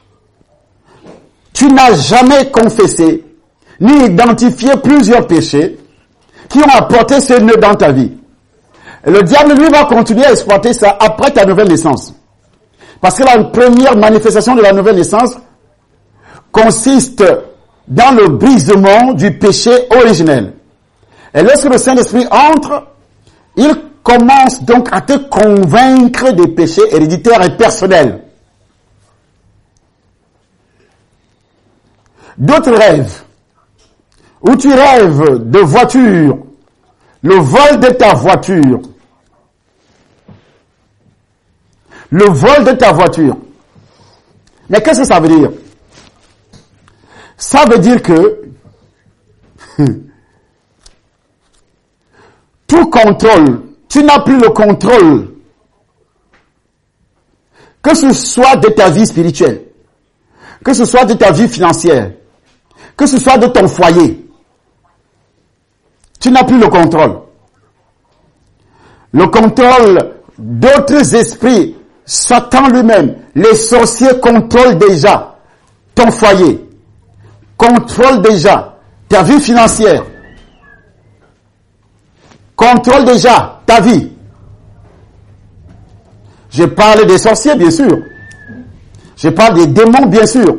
A: tu n'as jamais confessé, ni identifié plusieurs péchés qui ont apporté ce nœud dans ta vie. Et le diable, lui, va continuer à exploiter ça après ta nouvelle naissance. Parce que la première manifestation de la nouvelle naissance consiste dans le brisement du péché originel. Et lorsque le Saint-Esprit entre, il commence donc à te convaincre des péchés héréditaires et personnels. D'autres rêves, où tu rêves de voiture, le vol de ta voiture. Le vol de ta voiture. Mais qu'est-ce que ça veut dire? Ça veut dire que tout contrôle, tu n'as plus le contrôle, que ce soit de ta vie spirituelle, que ce soit de ta vie financière, que ce soit de ton foyer. Tu n'as plus le contrôle. Le contrôle d'autres esprits, Satan lui-même, les sorciers contrôlent déjà ton foyer, contrôlent déjà ta vie financière, contrôlent déjà ta vie. Je parle des sorciers, bien sûr. Je parle des démons, bien sûr.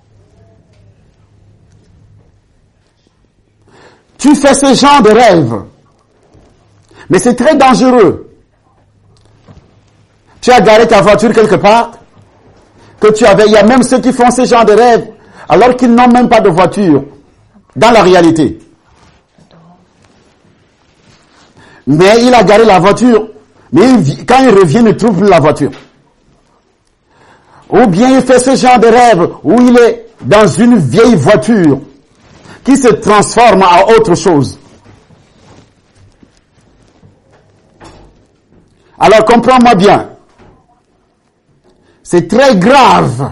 A: Tu fais ce genre de rêve. Mais c'est très dangereux. Tu as garé ta voiture quelque part, il y a même ceux qui font ce genre de rêve, alors qu'ils n'ont même pas de voiture, dans la réalité. Mais il a garé la voiture, mais quand il revient, il ne trouve plus la voiture. Ou bien il fait ce genre de rêve, où il est dans une vieille voiture, qui se transforme en autre chose. Alors comprends-moi bien. C'est très grave.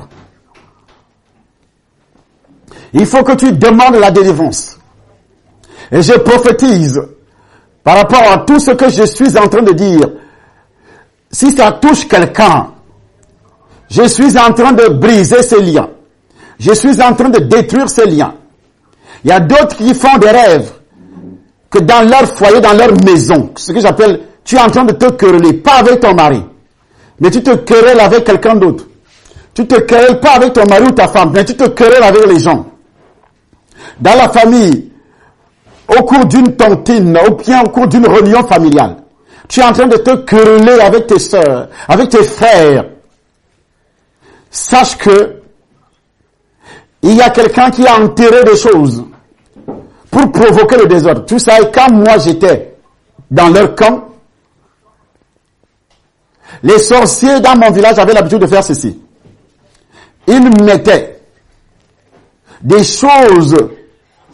A: Il faut que tu demandes la délivrance. Et je prophétise, par rapport à tout ce que je suis en train de dire, si ça touche quelqu'un, je suis en train de briser ces liens. Je suis en train de détruire ces liens. Il y a d'autres qui font des rêves que dans leur foyer, dans leur maison, ce que j'appelle, tu es en train de te quereller, pas avec ton mari, mais tu te querelles avec quelqu'un d'autre. Tu te querelles pas avec ton mari ou ta femme, mais tu te querelles avec les gens. Dans la famille, au cours d'une tontine, ou bien au cours d'une réunion familiale, tu es en train de te quereller avec tes sœurs, avec tes frères. Sache que il y a quelqu'un qui a enterré des choses pour provoquer le désordre. Tout ça, et quand moi j'étais dans leur camp, les sorciers dans mon village avaient l'habitude de faire ceci. Ils mettaient des choses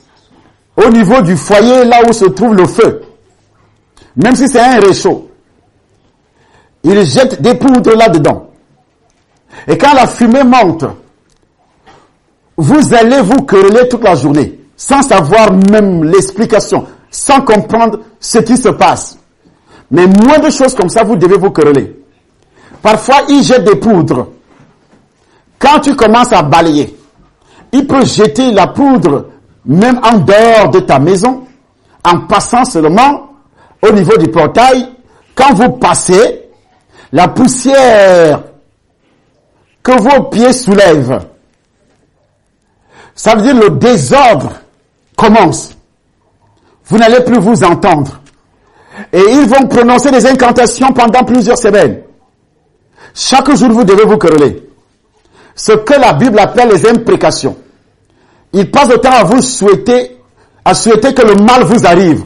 A: au niveau du foyer, là où se trouve le feu, même si c'est un réchaud, il jette des poudres là-dedans. Et quand la fumée monte, vous allez vous quereller toute la journée, sans savoir même l'explication, sans comprendre ce qui se passe. Mais moins de choses comme ça, vous devez vous quereller. Parfois, il jette des poudres. Quand tu commences à balayer, il peut jeter la poudre même en dehors de ta maison, en passant seulement au niveau du portail. Quand vous passez, la poussière que vos pieds soulèvent, ça veut dire le désordre commence. Vous n'allez plus vous entendre. Et ils vont prononcer des incantations pendant plusieurs semaines. Chaque jour, vous devez vous quereller. Ce que la Bible appelle les imprécations. Ils passent le temps à souhaiter que le mal vous arrive.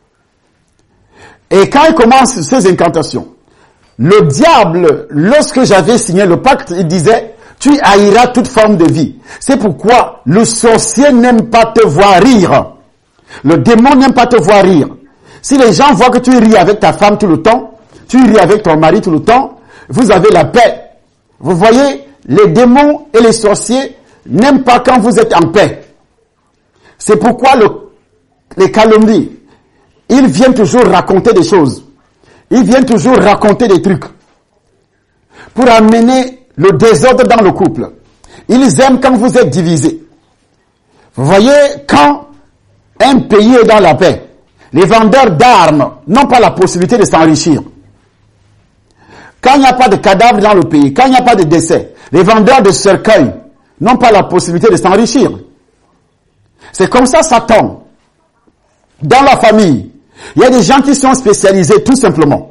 A: Et quand ils commencent ces incantations, le diable, lorsque j'avais signé le pacte, il disait, tu haïras toute forme de vie. C'est pourquoi le sorcier n'aime pas te voir rire. Le démon n'aime pas te voir rire. Si les gens voient que tu ris avec ta femme tout le temps, tu ris avec ton mari tout le temps, vous avez la paix. Vous voyez, les démons et les sorciers n'aiment pas quand vous êtes en paix. C'est pourquoi les calomnies, ils viennent toujours raconter des choses. Ils viennent toujours raconter des trucs. Pour amener le désordre dans le couple. Ils aiment quand vous êtes divisés. Vous voyez, quand un pays est dans la paix, les vendeurs d'armes n'ont pas la possibilité de s'enrichir. Quand il n'y a pas de cadavres dans le pays, quand il n'y a pas de décès, les vendeurs de cercueils n'ont pas la possibilité de s'enrichir. C'est comme ça Satan. Dans la famille, il y a des gens qui sont spécialisés tout simplement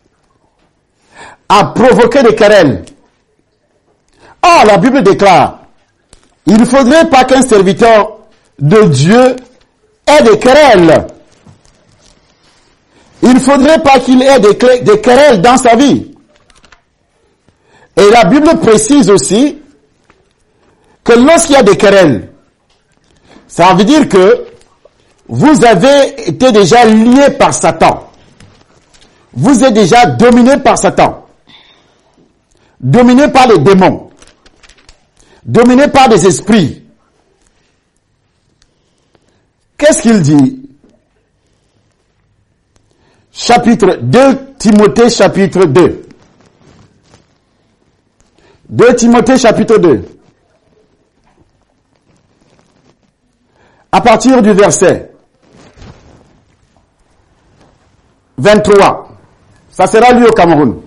A: à provoquer des querelles. Ah, la Bible déclare, il ne faudrait pas qu'un serviteur de Dieu ait des querelles. Il ne faudrait pas qu'il ait des querelles dans sa vie. Et la Bible précise aussi que lorsqu'il y a des querelles, ça veut dire que vous avez été déjà lié par Satan. Vous êtes déjà dominé par Satan. Dominé par les démons. Dominé par des esprits. Qu'est-ce qu'il dit? Chapitre 2, Timothée chapitre 2. 2 Timothée chapitre 2. À partir du verset 23. Ça sera lu au Cameroun.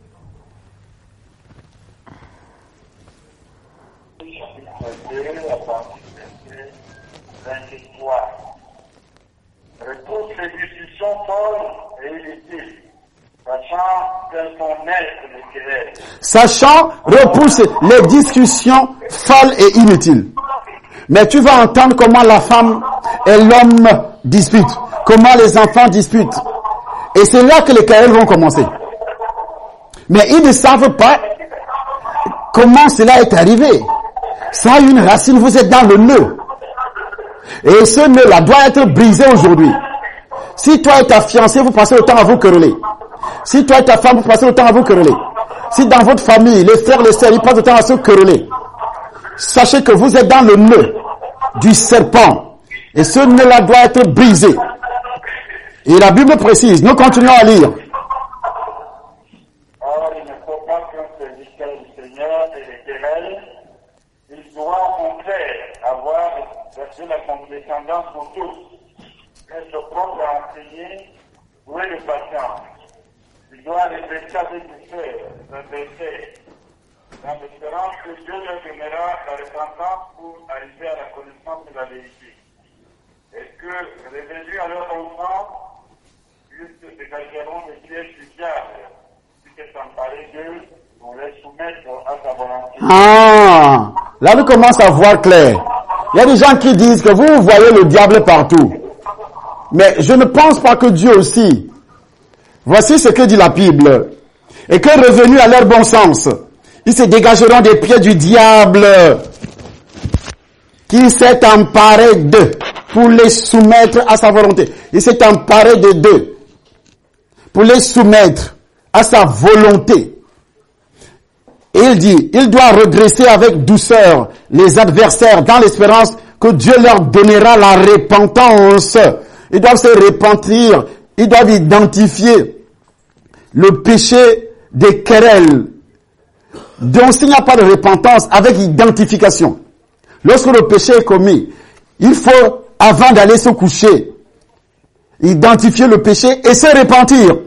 C: Repousse les discussions folles et inutiles, sachant qu'elles sont naîtres de querelles.
A: Sachant, repousse les discussions folles et inutiles. Mais tu vas entendre comment la femme et l'homme disputent, comment les enfants disputent. Et c'est là que les querelles vont commencer. Mais ils ne savent pas comment cela est arrivé. Ça a une racine, vous êtes dans le nœud. Et ce nœud-là doit être brisé aujourd'hui. Si toi et ta fiancée, vous passez le temps à vous quereller. Si toi et ta femme, vous passez le temps à vous quereller. Si dans votre famille, les frères, les sœurs, ils passent le temps à se quereller. Sachez que vous êtes dans le nœud du serpent. Et ce nœud-là doit être brisé. Et la Bible précise, nous continuons à lire.
C: Or, il ne faut pas qu'un serviteur du Seigneur ait des querelles. Il doit au contraire avoir de la condescendance pour tous. Être propre à enseigner, doué de patience. Il doit respecter ses frères, s'inverser, dans l'espérance que Dieu leur donnera la repentance pour arriver à la connaissance de la vérité. Et que, révélus à leur enfant, ils se dégageront des pièges du diable, puisque s'emparer d'eux pour les soumettre à sa volonté.
A: Ah, là nous commençons à voir clair. Il y a des gens qui disent que vous voyez le diable partout. Mais je ne pense pas que Dieu aussi. Voici ce que dit la Bible. Et que revenus à leur bon sens, ils se dégageront des pieds du diable qui s'est emparé d'eux. pour les soumettre à sa volonté. Il s'est emparé de deux pour les soumettre à sa volonté. Et il dit, il doit redresser avec douceur les adversaires dans l'espérance que Dieu leur donnera la repentance. Ils doivent se repentir, ils doivent identifier le péché des querelles. Donc s'il n'y a pas de repentance avec identification, lorsque le péché est commis, il faut, avant d'aller se coucher, identifier le péché et se repentir.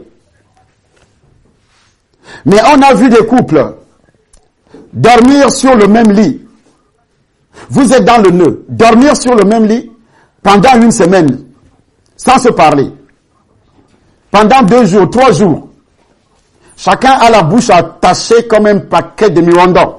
A: Mais on a vu des couples dormir sur le même lit. Vous êtes dans le nœud. Dormir sur le même lit pendant une semaine, sans se parler. Pendant 2 jours, 3 jours. Chacun a la bouche attachée comme un paquet de miwanda.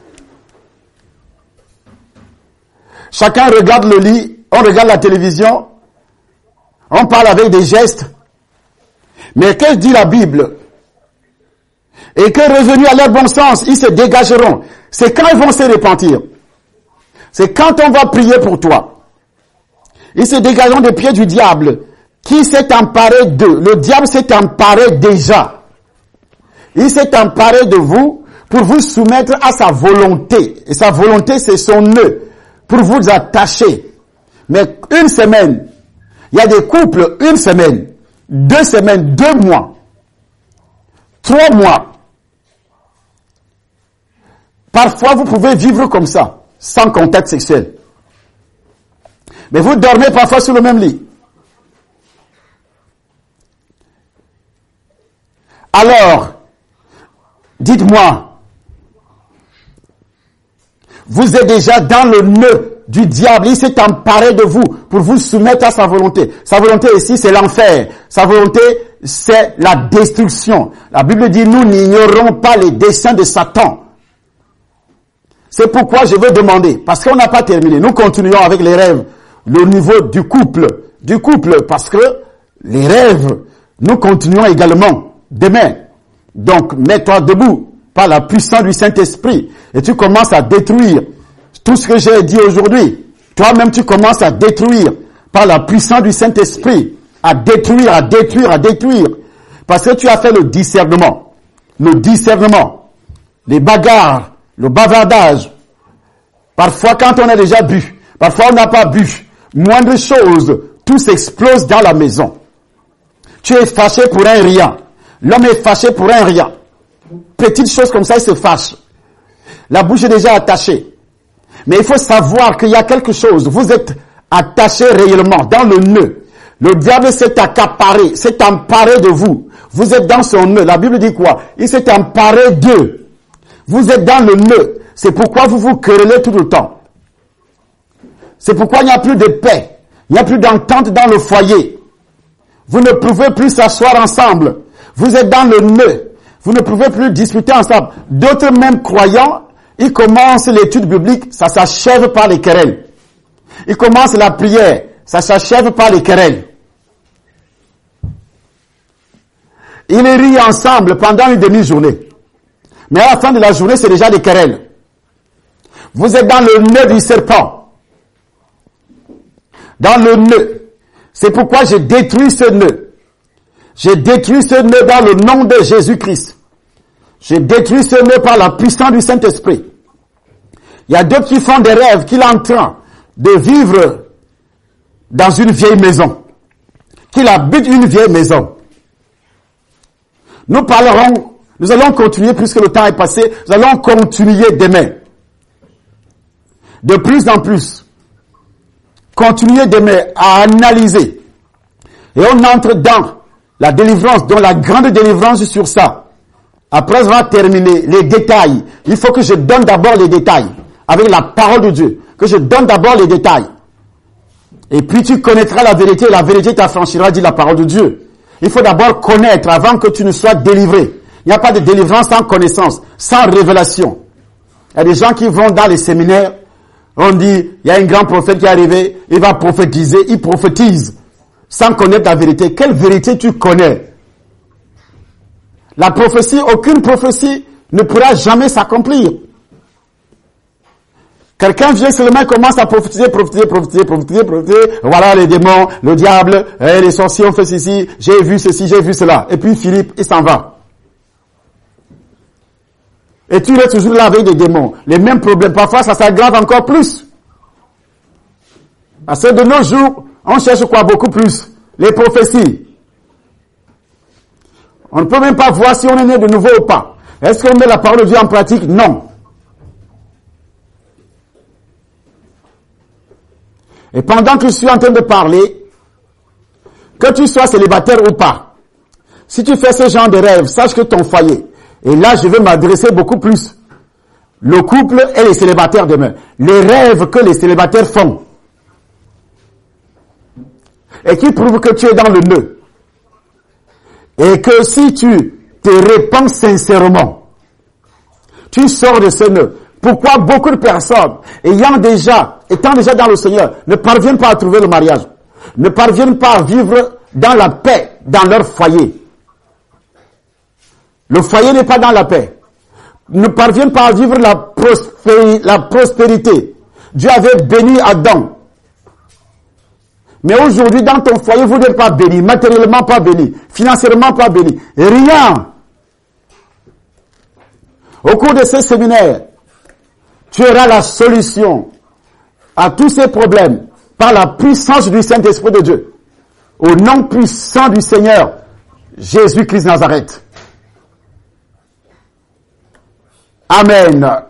A: Chacun regarde le lit, on regarde la télévision, on parle avec des gestes. Mais qu'est-ce que dit la Bible? Et que revenus à leur bon sens, ils se dégageront. C'est quand ils vont se repentir. C'est quand on va prier pour toi. Ils se dégageront des pieds du diable qui s'est emparé d'eux. Le diable s'est emparé déjà. Il s'est emparé de vous pour vous soumettre à sa volonté. Et sa volonté, c'est son nœud pour vous attacher. Mais une semaine, il y a des couples, 1 semaine, 2 semaines, 2 mois, 3 mois. Parfois, vous pouvez vivre comme ça, sans contact sexuel. Mais vous dormez parfois sur le même lit. Alors, dites-moi, vous êtes déjà dans le nœud du diable. Il s'est emparé de vous pour vous soumettre à sa volonté. Sa volonté ici, c'est l'enfer. Sa volonté, c'est la destruction. La Bible dit, nous n'ignorons pas les desseins de Satan. C'est pourquoi je veux demander, parce qu'on n'a pas terminé, nous continuons avec les rêves, le niveau du couple, parce que les rêves, nous continuons également demain. Donc, mets-toi debout par la puissance du Saint-Esprit et tu commences à détruire tout ce que j'ai dit aujourd'hui. Toi-même, tu commences à détruire par la puissance du Saint-Esprit, à détruire. Parce que tu as fait le discernement, les bagarres, le bavardage. Parfois, quand on a déjà bu, parfois on n'a pas bu, moindre chose, tout s'explose dans la maison. Tu es fâché pour un rien. L'homme est fâché pour un rien. Petite chose comme ça, il se fâche. La bouche est déjà attachée. Mais il faut savoir qu'il y a quelque chose. Vous êtes attaché réellement dans le nœud. Le diable s'est accaparé, s'est emparé de vous. Vous êtes dans son nœud. La Bible dit quoi? Il s'est emparé d'eux. Vous êtes dans le nœud. C'est pourquoi vous vous querellez tout le temps. C'est pourquoi il n'y a plus de paix. Il n'y a plus d'entente dans le foyer. Vous ne pouvez plus s'asseoir ensemble. Vous êtes dans le nœud. Vous ne pouvez plus discuter ensemble. D'autres même croyants, ils commencent l'étude biblique, ça s'achève par les querelles. Ils commencent la prière, ça s'achève par les querelles. Ils rient ensemble pendant une demi-journée. Mais à la fin de la journée, c'est déjà des querelles. Vous êtes dans le nœud du serpent. Dans le nœud. C'est pourquoi j'ai détruit ce nœud. J'ai détruit ce nœud dans le nom de Jésus-Christ. J'ai détruit ce nœud par la puissance du Saint-Esprit. Il y a d'autres qui font des rêves, qui sont en train de vivre dans une vieille maison. Qu'ils habitent une vieille maison. Nous allons continuer puisque le temps est passé, nous allons continuer demain. De plus en plus. Continuer demain à analyser. Et on entre dans la délivrance, dans la grande délivrance sur ça. Après avoir terminé les détails, il faut que je donne d'abord les détails. Avec la parole de Dieu. Que je donne d'abord les détails. Et puis tu connaîtras la vérité et la vérité t'affranchira, dit la parole de Dieu. Il faut d'abord connaître avant que tu ne sois délivré. Il n'y a pas de délivrance sans connaissance, sans révélation. Il y a des gens qui vont dans les séminaires, on dit, il y a un grand prophète qui est arrivé, il va prophétiser, il prophétise, sans connaître la vérité. Quelle vérité tu connais? La prophétie, aucune prophétie ne pourra jamais s'accomplir. Quelqu'un vient seulement et commence à prophétiser. Voilà les démons, le diable, les sorciers ont fait ceci, j'ai vu ceci, j'ai vu cela. Et puis Philippe, il s'en va. Et tu es toujours là avec des démons. Les mêmes problèmes. Parfois, ça s'aggrave encore plus. Parce que de nos jours, on cherche quoi? Beaucoup plus. Les prophéties. On ne peut même pas voir si on est né de nouveau ou pas. Est-ce qu'on met la parole de Dieu en pratique? Non. Et pendant que je suis en train de parler, que tu sois célibataire ou pas, si tu fais ce genre de rêve, sache que ton foyer, et là je vais m'adresser beaucoup plus, le couple et les célibataires demain, les rêves que les célibataires font, et qui prouvent que tu es dans le nœud, et que si tu te répands sincèrement, tu sors de ce nœud. Pourquoi beaucoup de personnes, étant déjà dans le Seigneur, ne parviennent pas à trouver le mariage, ne parviennent pas à vivre dans la paix dans leur foyer. Le foyer n'est pas dans la paix. Ne parviennent pas à vivre la prospérité. Dieu avait béni Adam. Mais aujourd'hui, dans ton foyer, vous n'êtes pas béni, matériellement pas béni, financièrement pas béni. Rien. Au cours de ce séminaire, tu auras la solution à tous ces problèmes par la puissance du Saint-Esprit de Dieu. Au nom puissant du Seigneur, Jésus-Christ Nazareth. Amen.